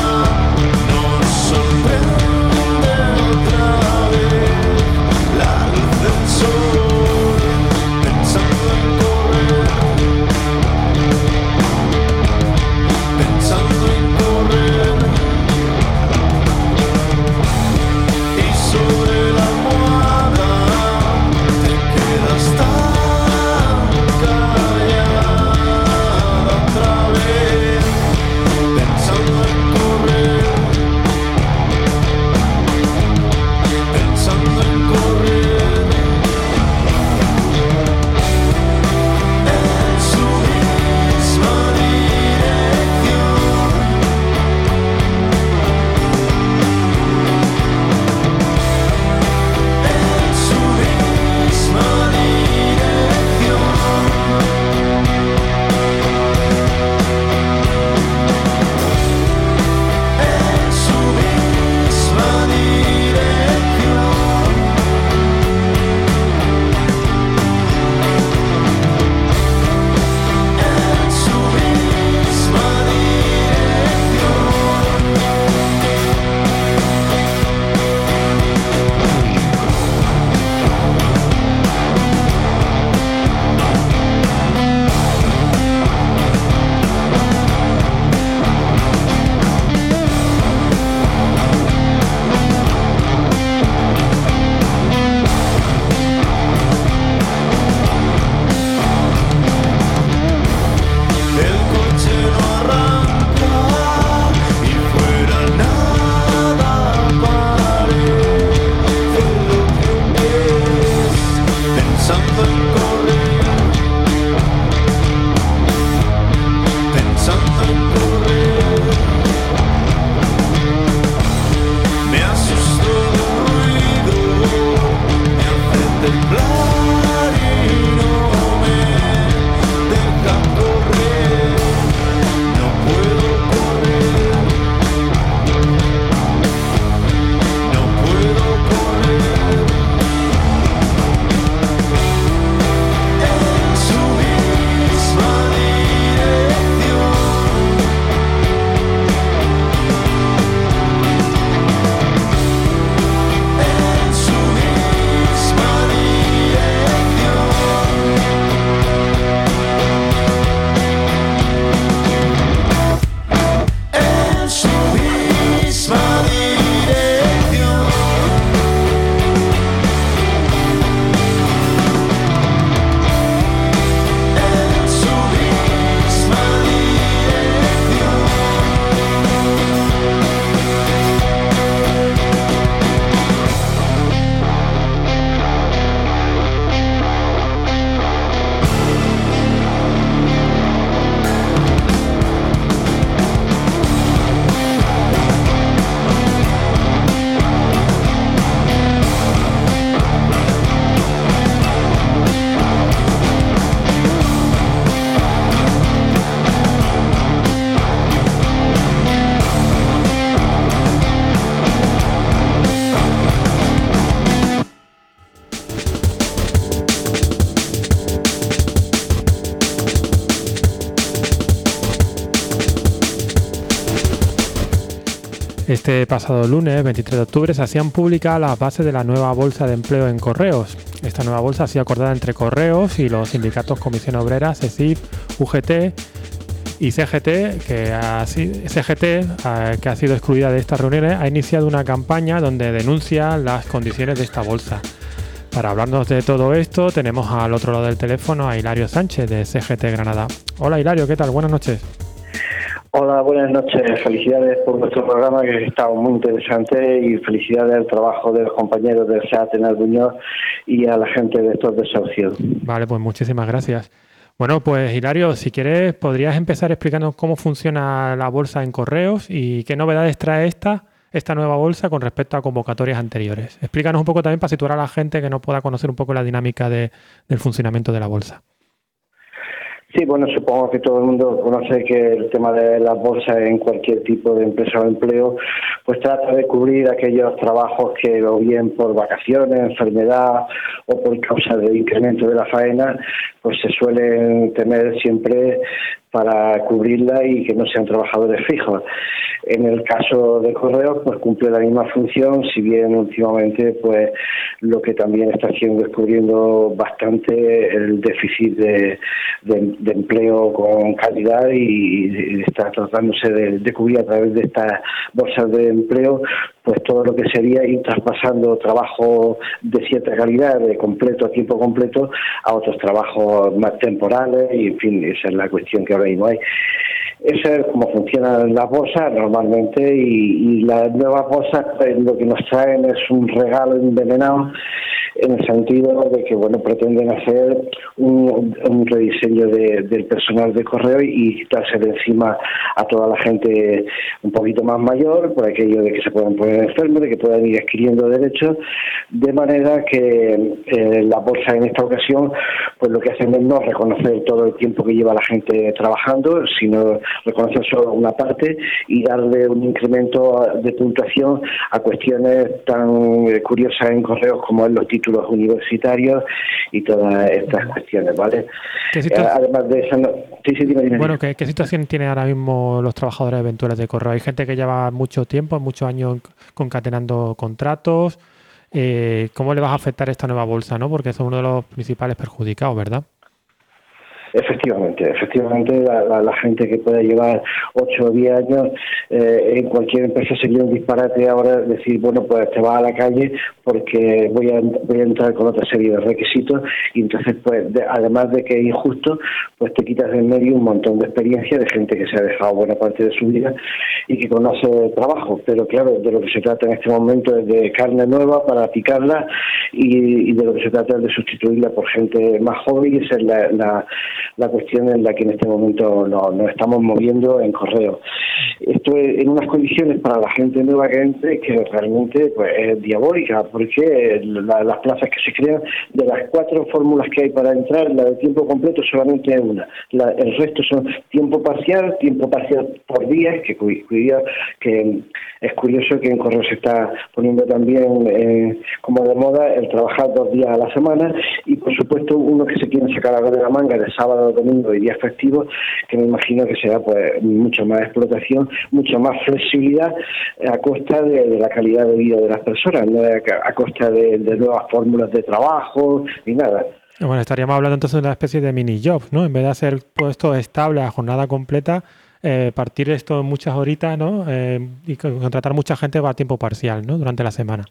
Este pasado lunes, veintitrés de octubre, se hacían públicas las bases de la nueva bolsa de empleo en Correos. Esta nueva bolsa ha sido acordada entre Correos y los sindicatos Comisión Obrera, C E C I F, U G T y C G T, que ha, C G T, que ha sido excluida de estas reuniones, ha iniciado una campaña donde denuncia las condiciones de esta bolsa. Para hablarnos de todo esto, tenemos al otro lado del teléfono a Hilario Sánchez, de C G T Granada. Hola Hilario, ¿qué tal? Buenas noches. Hola, buenas noches. Felicidades por vuestro programa, que ha estado muy interesante, y felicidades al trabajo de los compañeros del S A T en Albuñol y a la gente de estos desahucios. Vale, pues muchísimas gracias. Bueno, pues Hilario, si quieres, podrías empezar explicando cómo funciona la bolsa en Correos y qué novedades trae esta, esta nueva bolsa con respecto a convocatorias anteriores. Explícanos un poco también para situar a la gente que no pueda conocer un poco la dinámica de, del funcionamiento de la bolsa. Sí, bueno, supongo que todo el mundo conoce que el tema de las bolsas en cualquier tipo de empresa o empleo, pues trata de cubrir aquellos trabajos que, o bien por vacaciones, enfermedad o por causa del incremento de la faena, pues se suelen tener siempre para cubrirla y que no sean trabajadores fijos. En el caso de Correos, pues cumple la misma función, si bien últimamente pues lo que también está haciendo es cubriendo bastante el déficit de, de, de empleo con calidad, y, y está tratándose de, de cubrir a través de estas bolsas de empleo pues todo lo que sería ir traspasando trabajo de cierta calidad, de completo a tiempo completo, a otros trabajos más temporales, y en fin, esa es la cuestión que ahora mismo hay. Eso es cómo funcionan las bolsas normalmente, y, y las nuevas bolsas pues, lo que nos traen es un regalo envenenado, en el sentido de que bueno pretenden hacer un, un rediseño de, del personal de correo y quitarse de encima a toda la gente un poquito más mayor, por aquello de que se puedan poner enfermos, de que puedan ir adquiriendo derechos, de manera que eh, la bolsa en esta ocasión pues lo que hacen es no reconocer todo el tiempo que lleva la gente trabajando, sino reconocer solo una parte y darle un incremento de puntuación a cuestiones tan eh, curiosas en correos como es los títulos universitarios y todas estas cuestiones, ¿vale? ¿Qué situa- eh, además de eso, no... sí, sí, dime, dime. Bueno, ¿qué, ¿qué situación tienen ahora mismo los trabajadores eventuales de correo? Hay gente que lleva mucho tiempo, muchos años concatenando contratos. Eh, ¿Cómo le va a afectar esta nueva bolsa, no? Porque son uno de los principales perjudicados, ¿verdad? Efectivamente, efectivamente la, la, la gente que pueda llevar ocho o diez años eh, en cualquier empresa sería un disparate ahora decir, bueno, pues te vas a la calle porque voy a, voy a entrar con otra serie de requisitos, y entonces pues de, además de que es injusto, pues te quitas de en medio un montón de experiencia de gente que se ha dejado buena parte de su vida y que conoce el trabajo, pero claro, de lo que se trata en este momento es de carne nueva para picarla, y, y de lo que se trata es de sustituirla por gente más joven, y esa es la, la la cuestión en la que en este momento nos, nos estamos moviendo en correo. Esto es en unas condiciones para la gente nueva que entre que realmente pues, es diabólica, porque la, las plazas que se crean, de las cuatro fórmulas que hay para entrar, la de tiempo completo solamente hay una. La, el resto son tiempo parcial, tiempo parcial por día, que, que es curioso que en correo se está poniendo también eh, como de moda el trabajar dos días a la semana, y por supuesto uno que se quiere sacar algo de la manga de sábado, domingo y días festivos, que me imagino que será pues mucho más explotación, mucho más flexibilidad a costa de, de la calidad de vida de las personas, no a, a costa de, de nuevas fórmulas de trabajo ni nada. Bueno, estaríamos hablando entonces de una especie de mini job, ¿no? En vez de hacer puestos estables a jornada completa, eh, partir esto en muchas horitas, ¿no? Eh, y contratar mucha gente a tiempo parcial, ¿no? Durante la semana.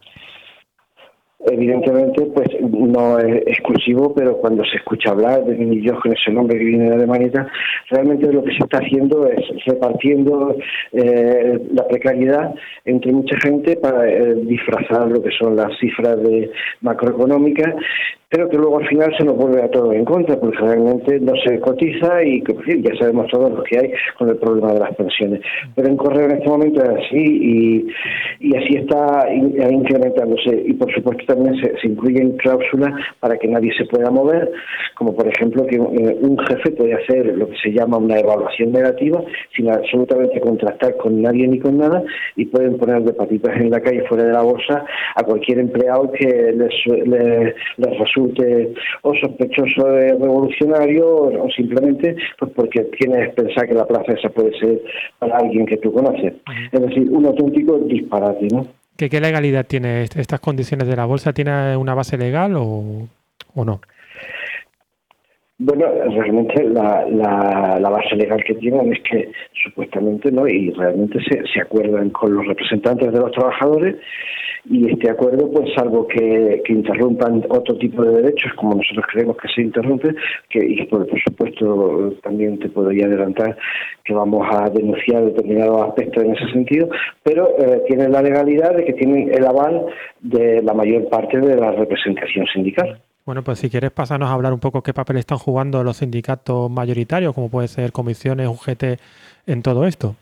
Evidentemente, pues no es exclusivo, pero cuando se escucha hablar de mini jobs con ese nombre que viene de Alemania, realmente lo que se está haciendo es repartiendo eh, la precariedad entre mucha gente para eh, disfrazar lo que son las cifras de macroeconómicas, pero que luego al final se nos vuelve a todo en contra, porque realmente no se cotiza y que, pues, ya sabemos todos lo que hay con el problema de las pensiones. Pero en correo en este momento es así, y, y así está incrementándose, y por supuesto también se, se incluyen cláusulas para que nadie se pueda mover, como por ejemplo que un jefe puede hacer lo que se llama una evaluación negativa sin absolutamente contrastar con nadie ni con nada, y pueden poner de patitas en la calle fuera de la bolsa a cualquier empleado que les, les, les resulte resulte o sospechoso de revolucionario o, o simplemente pues porque tienes que pensar que la plaza esa puede ser para alguien que tú conoces. Es decir, un auténtico disparate, ¿no? ¿Qué, qué legalidad tiene estas condiciones de la bolsa? ¿Tiene una base legal o, o no? Bueno, realmente la, la, la base legal que tienen es que supuestamente no, y realmente se, se acuerdan con los representantes de los trabajadores, y este acuerdo, pues salvo que, que interrumpan otro tipo de derechos, como nosotros creemos que se interrumpe, que, y por, por supuesto también te podría adelantar que vamos a denunciar determinados aspectos en ese sentido, pero eh, tienen la legalidad de que tienen el aval de la mayor parte de la representación sindical. Bueno, pues si quieres pasarnos a hablar un poco qué papel están jugando los sindicatos mayoritarios, como puede ser comisiones, U G T, en todo esto.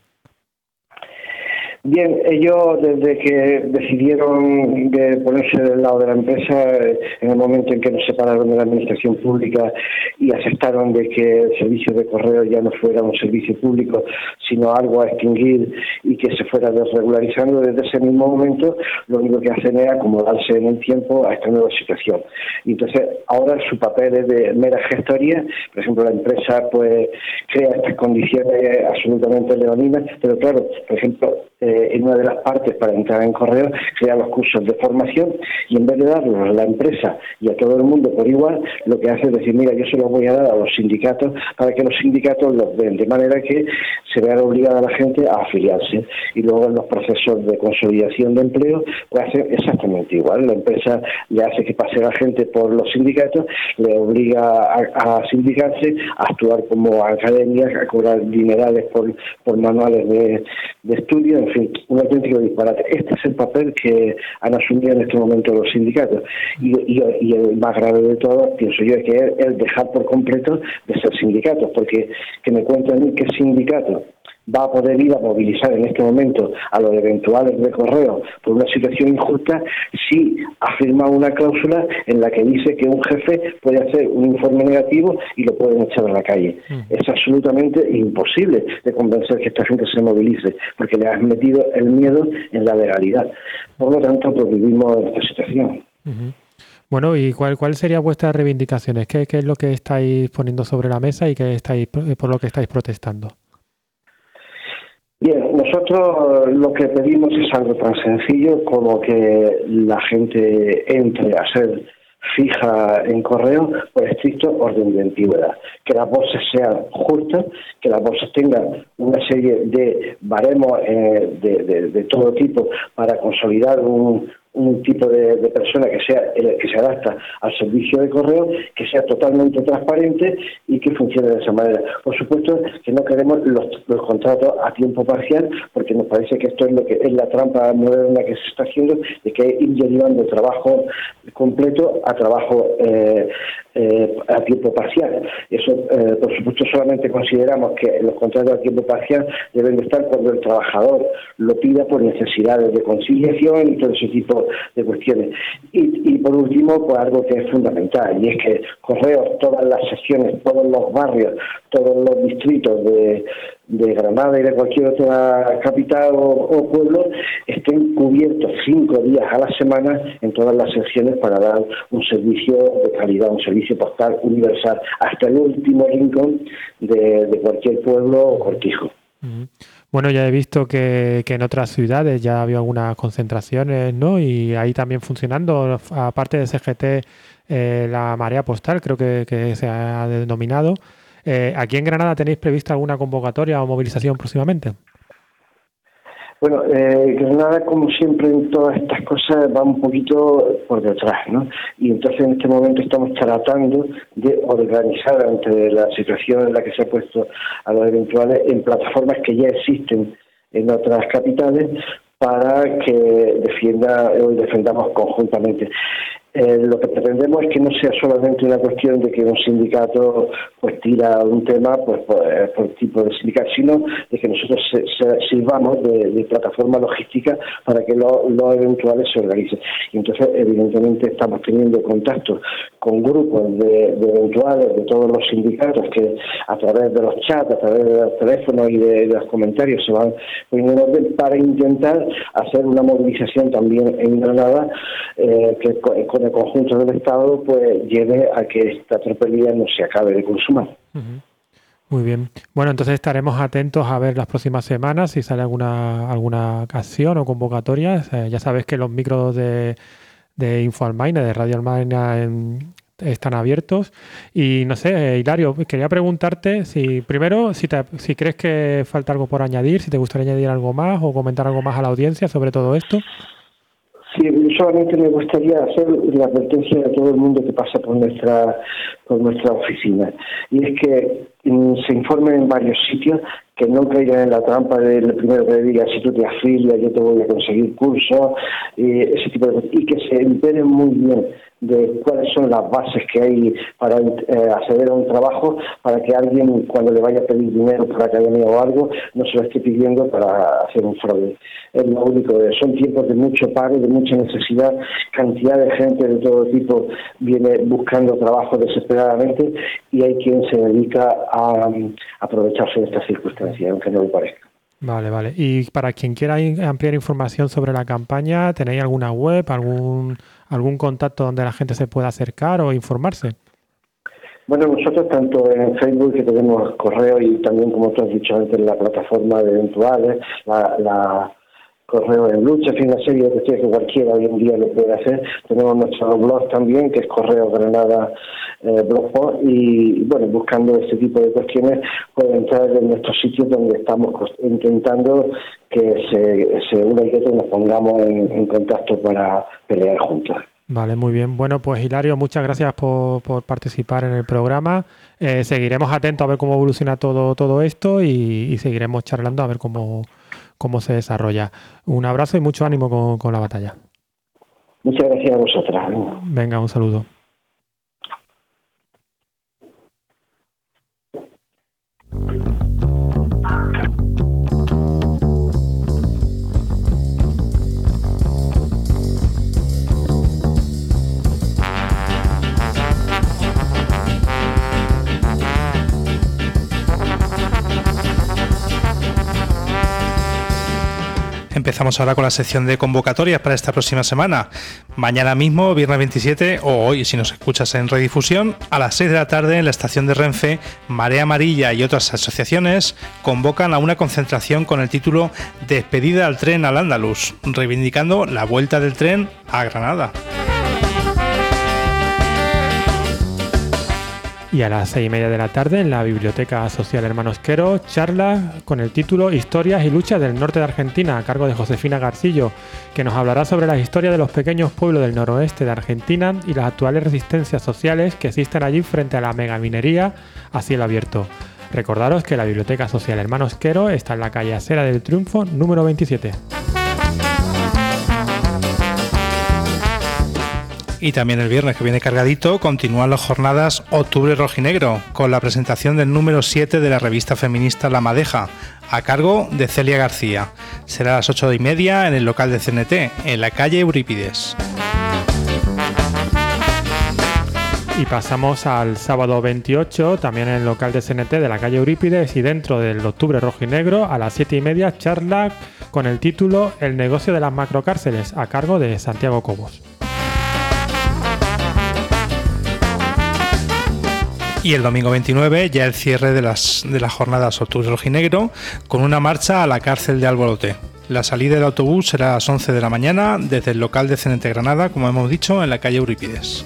Bien, ellos desde que decidieron de ponerse del lado de la empresa, en el momento en que nos separaron de la administración pública y aceptaron de que el servicio de correo ya no fuera un servicio público, sino algo a extinguir y que se fuera desregularizando, desde ese mismo momento lo único que hacen es acomodarse en el tiempo a esta nueva situación. Y entonces ahora su papel es de mera gestoría. Por ejemplo, la empresa pues crea estas condiciones absolutamente leoninas, pero claro, por ejemplo, Eh, en una de las partes para entrar en correo crea los cursos de formación, y en vez de darlos a la empresa y a todo el mundo por igual, lo que hace es decir, mira, yo se los voy a dar a los sindicatos para que los sindicatos los den, de manera que se vea obligada a la gente a afiliarse, y luego en los procesos de consolidación de empleo pues hace exactamente igual. La empresa le hace que pase la gente por los sindicatos, le obliga a, a sindicarse, a actuar como academias, a cobrar dinerales por, por manuales de, de estudio, en fin, un auténtico disparate. Este es el papel que han asumido en este momento los sindicatos, y, y, y el más grave de todo, pienso yo, es que es el dejar por completo de ser sindicatos, porque que me cuenten a mí qué sindicato va a poder ir a movilizar en este momento a los eventuales de correo por una situación injusta si ha firmado una cláusula en la que dice que un jefe puede hacer un informe negativo y lo pueden echar a la calle. Mm. Es absolutamente imposible de convencer que esta gente se movilice, porque le has metido el miedo en la legalidad. Por lo tanto, pues vivimos en esta situación. Uh-huh. Bueno, ¿y cuál, cuál serían vuestras reivindicaciones? ¿Qué, ¿Qué es lo que estáis poniendo sobre la mesa y qué estáis, por lo que estáis protestando? Bien, nosotros lo que pedimos es algo tan sencillo como que la gente entre a ser fija en correo por estricto orden de antigüedad, que las bolsas sean justas, que las bolsas tengan una serie de baremos eh, de, de, de todo tipo para consolidar un un tipo de, de persona que sea el que se adapta al servicio de correo, que sea totalmente transparente y que funcione de esa manera. Por supuesto que no queremos los, los contratos a tiempo parcial, porque nos parece que esto es lo que es la trampa moderna que se está haciendo, de que ir llevando trabajo completo a trabajo eh, eh, a tiempo parcial. Eso, eh, por supuesto, solamente consideramos que los contratos a tiempo parcial deben de estar cuando el trabajador lo pida por necesidades de conciliación y todo ese tipo de cuestiones. Y, y por último, pues algo que es fundamental, y es que Correos, todas las secciones, todos los barrios, todos los distritos de, de Granada y de cualquier otra capital o, o pueblo estén cubiertos cinco días a la semana en todas las secciones para dar un servicio de calidad, un servicio postal universal hasta el último rincón de, de cualquier pueblo o cortijo. Uh-huh. Bueno, ya he visto que, que en otras ciudades ya había algunas concentraciones, ¿no? Y ahí también funcionando, aparte de C G T, eh, la marea postal, creo que, que se ha denominado. Eh, ¿Aquí en Granada tenéis previsto alguna convocatoria o movilización próximamente? Bueno, eh, Granada, como siempre en todas estas cosas, va un poquito por detrás, ¿no? Y entonces en este momento estamos tratando de organizar ante la situación en la que se ha puesto a los eventuales en plataformas que ya existen en otras capitales para que defienda o defendamos conjuntamente. Eh, lo que pretendemos es que no sea solamente una cuestión de que un sindicato pues tira un tema pues por, por tipo de sindicato, sino de que nosotros se, se sirvamos de, de plataforma logística para que los lo eventuales se organicen. Y entonces, evidentemente, estamos teniendo contactos con grupos de, de eventuales de todos los sindicatos que a través de los chats, a través de los teléfonos y de, de los comentarios se van poniendo en orden para intentar hacer una movilización también en Granada eh, que con con el conjunto del Estado, pues lleve a que esta tropelía no se acabe de consumar. Uh-huh. Muy bien. Bueno, entonces estaremos atentos a ver las próximas semanas si sale alguna alguna acción o convocatoria. Eh, ya sabes que los micros de, de Info Almaina, de Radio Almaina, en, están abiertos. Y no sé, Hilario, quería preguntarte si primero si, te, si crees que falta algo por añadir, si te gustaría añadir algo más o comentar algo más a la audiencia sobre todo esto. Sí, solamente me gustaría hacer la advertencia a todo el mundo que pasa por nuestra por nuestra oficina. Y es que mm, se informen en varios sitios, que no caigan en la trampa del primero que le diga si tú te afilias yo te voy a conseguir cursos, y ese tipo de cosas. Y que se enteren muy bien de cuáles son las bases que hay para eh, acceder a un trabajo, para que alguien cuando le vaya a pedir dinero por academia o algo no se lo esté pidiendo para hacer un fraude. Es lo único. Son tiempos de mucho paro, de mucha necesidad, cantidad de gente de todo tipo viene buscando trabajo desesperadamente y hay quien se dedica a, a aprovecharse de estas circunstancias, aunque no lo parezca. Vale, vale. Y para quien quiera ampliar información sobre la campaña, ¿tenéis alguna web, algún algún contacto donde la gente se pueda acercar o informarse? Bueno, nosotros tanto en Facebook, que tenemos correo, y también, como tú has dicho antes, la plataforma de eventuales, la, la correo en lucha, en fin, una serie de cuestiones que cualquiera hoy en día lo puede hacer. Tenemos nuestro blog también, que es Correo Granada eh, Blogspot, y bueno, buscando este tipo de cuestiones pueden entrar en nuestros sitios donde estamos intentando que se, se una y otra nos pongamos en, en contacto para pelear juntos. Vale, muy bien. Bueno, pues Hilario, muchas gracias por, por participar en el programa. Eh, seguiremos atentos a ver cómo evoluciona todo todo esto y, y seguiremos charlando a ver cómo, cómo se desarrolla. Un abrazo y mucho ánimo con, con la batalla. Muchas gracias a vosotras. Venga, un saludo. Empezamos ahora con la sección de convocatorias para esta próxima semana. Mañana mismo, viernes veintisiete, o hoy, si nos escuchas en redifusión, a las seis de la tarde en la estación de Renfe, Marea Amarilla y otras asociaciones convocan a una concentración con el título Despedida al tren al Andaluz, reivindicando la vuelta del tren a Granada. Y a las seis y media de la tarde en la Biblioteca Social Hermanos Quero, charla con el título Historias y luchas del norte de Argentina, a cargo de Josefina Garcillo, que nos hablará sobre la historia de los pequeños pueblos del noroeste de Argentina y las actuales resistencias sociales que existen allí frente a la megaminería a cielo abierto. Recordaros que la Biblioteca Social Hermanos Quero está en la calle Acera del Triunfo número veintisiete. Y también el viernes, que viene cargadito, continúan las jornadas Octubre Rojinegro, con la presentación del número siete de la revista feminista La Madeja, a cargo de Celia García. Será a las ocho y media en el local de C N T, en la calle Eurípides. Y pasamos al sábado veintiocho, también en el local de C N T de la calle Eurípides y dentro del Octubre Rojinegro, a las siete y media, charla con el título El negocio de las macrocárceles, a cargo de Santiago Cobos. Y el domingo veintinueve, ya el cierre de las, de las jornadas Octubre Rojinegro, con una marcha a la cárcel de Albolote. La salida del autobús será a las once de la mañana desde el local de C N T Granada, como hemos dicho, en la calle Eurípides.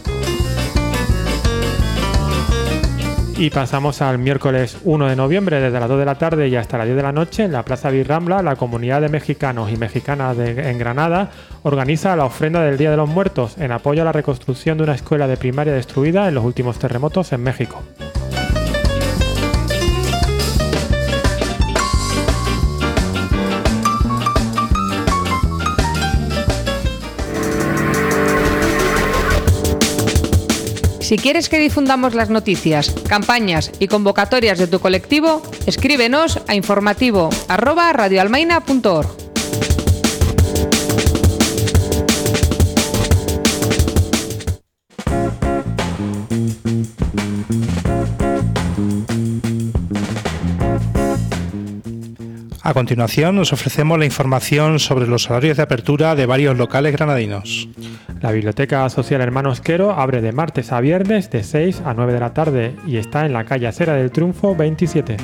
Y pasamos al miércoles uno de noviembre, desde las dos de la tarde y hasta las diez de la noche, en la Plaza Birrambla, la comunidad de mexicanos y mexicanas de, en Granada organiza la ofrenda del Día de los Muertos en apoyo a la reconstrucción de una escuela de primaria destruida en los últimos terremotos en México. Si quieres que difundamos las noticias, campañas y convocatorias de tu colectivo, escríbenos a informativo arroba radioalmaina punto org. A continuación os ofrecemos la información sobre los horarios de apertura de varios locales granadinos. La Biblioteca Social Hermanos Quero abre de martes a viernes de seis a nueve de la tarde y está en la calle Acera del Triunfo veintisiete.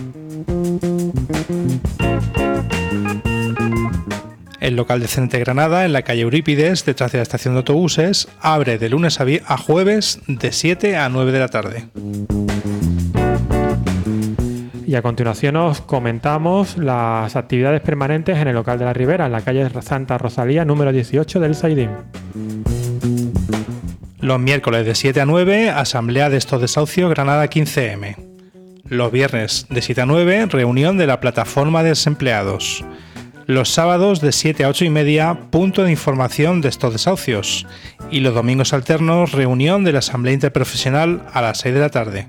El local de Cente Granada, en la calle Eurípides, detrás de la estación de autobuses, abre de lunes a, vi- a jueves de siete a nueve de la tarde. Y a continuación os comentamos las actividades permanentes en el local de la Ribera, en la calle Santa Rosalía, número dieciocho del Saidín. Los miércoles de siete a nueve, Asamblea de Estos Desahucios Granada quince eme. Los viernes de siete a nueve, reunión de la Plataforma de Desempleados. Los sábados de siete a ocho y media, punto de información de estos desahucios. Y los domingos alternos, reunión de la Asamblea Interprofesional a las seis de la tarde.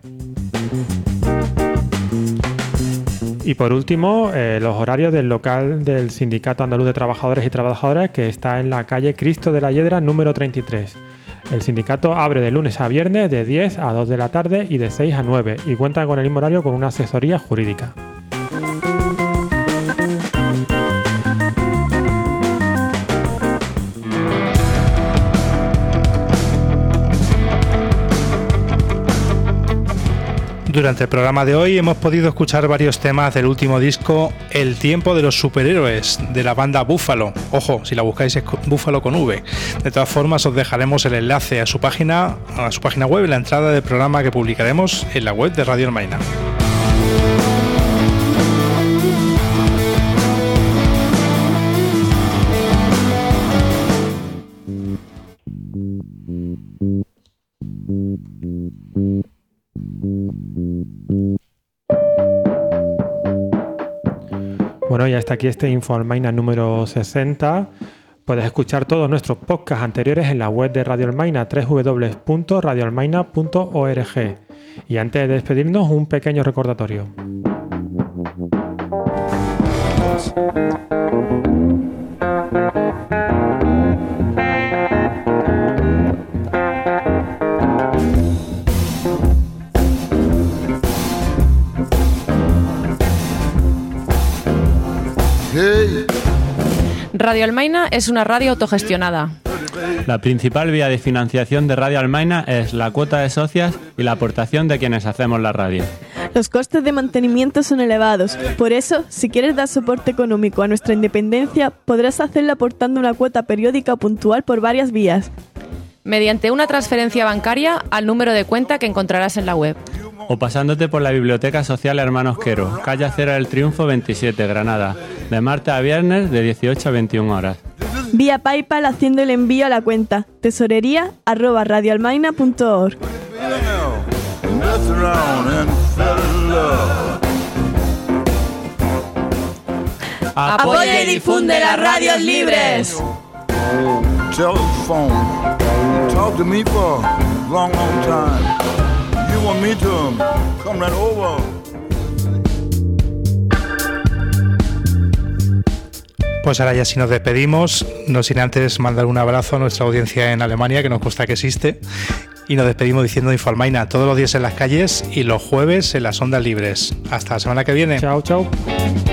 Y por último, eh, los horarios del local del Sindicato Andaluz de Trabajadores y Trabajadoras, que está en la calle Cristo de la Hiedra, número treinta y tres. El sindicato abre de lunes a viernes de diez a dos de la tarde y de seis a nueve y cuenta con el mismo horario con una asesoría jurídica. Durante el programa de hoy hemos podido escuchar varios temas del último disco El tiempo de los superhéroes, de la banda Búfalo. Ojo, si la buscáis es Búfalo con V. De todas formas os dejaremos el enlace a su página, a su página web en la entrada del programa que publicaremos en la web de Radio Almaina. Bueno, y hasta aquí este Info Almaina número sesenta. Puedes escuchar todos nuestros podcasts anteriores en la web de Radio Almaina, doble u doble u doble u punto radio almaina punto org. Y antes de despedirnos, un pequeño recordatorio. Radio Almaina es una radio autogestionada. La principal vía de financiación de Radio Almaina es la cuota de socias y la aportación de quienes hacemos la radio. Los costes de mantenimiento son elevados, por eso, si quieres dar soporte económico a nuestra independencia, podrás hacerlo aportando una cuota periódica o puntual por varias vías. Mediante una transferencia bancaria al número de cuenta que encontrarás en la web. O pasándote por la Biblioteca Social Hermanos Quero, calle Acera del Triunfo veintisiete, Granada, de martes a viernes de dieciocho a veintiuna horas. Vía PayPal haciendo el envío a la cuenta tesorería arroba radioalmaina punto org. Apoya y difunde las radios libres. Telephone, talk to me for a long, long time. You want me to come right over? Pues ahora ya si nos despedimos, no sin antes mandar un abrazo a nuestra audiencia en Alemania, que nos consta que existe, y nos despedimos diciendo Info Almaina todos los días en las calles y los jueves en las ondas libres. Hasta la semana que viene. Chao, chao.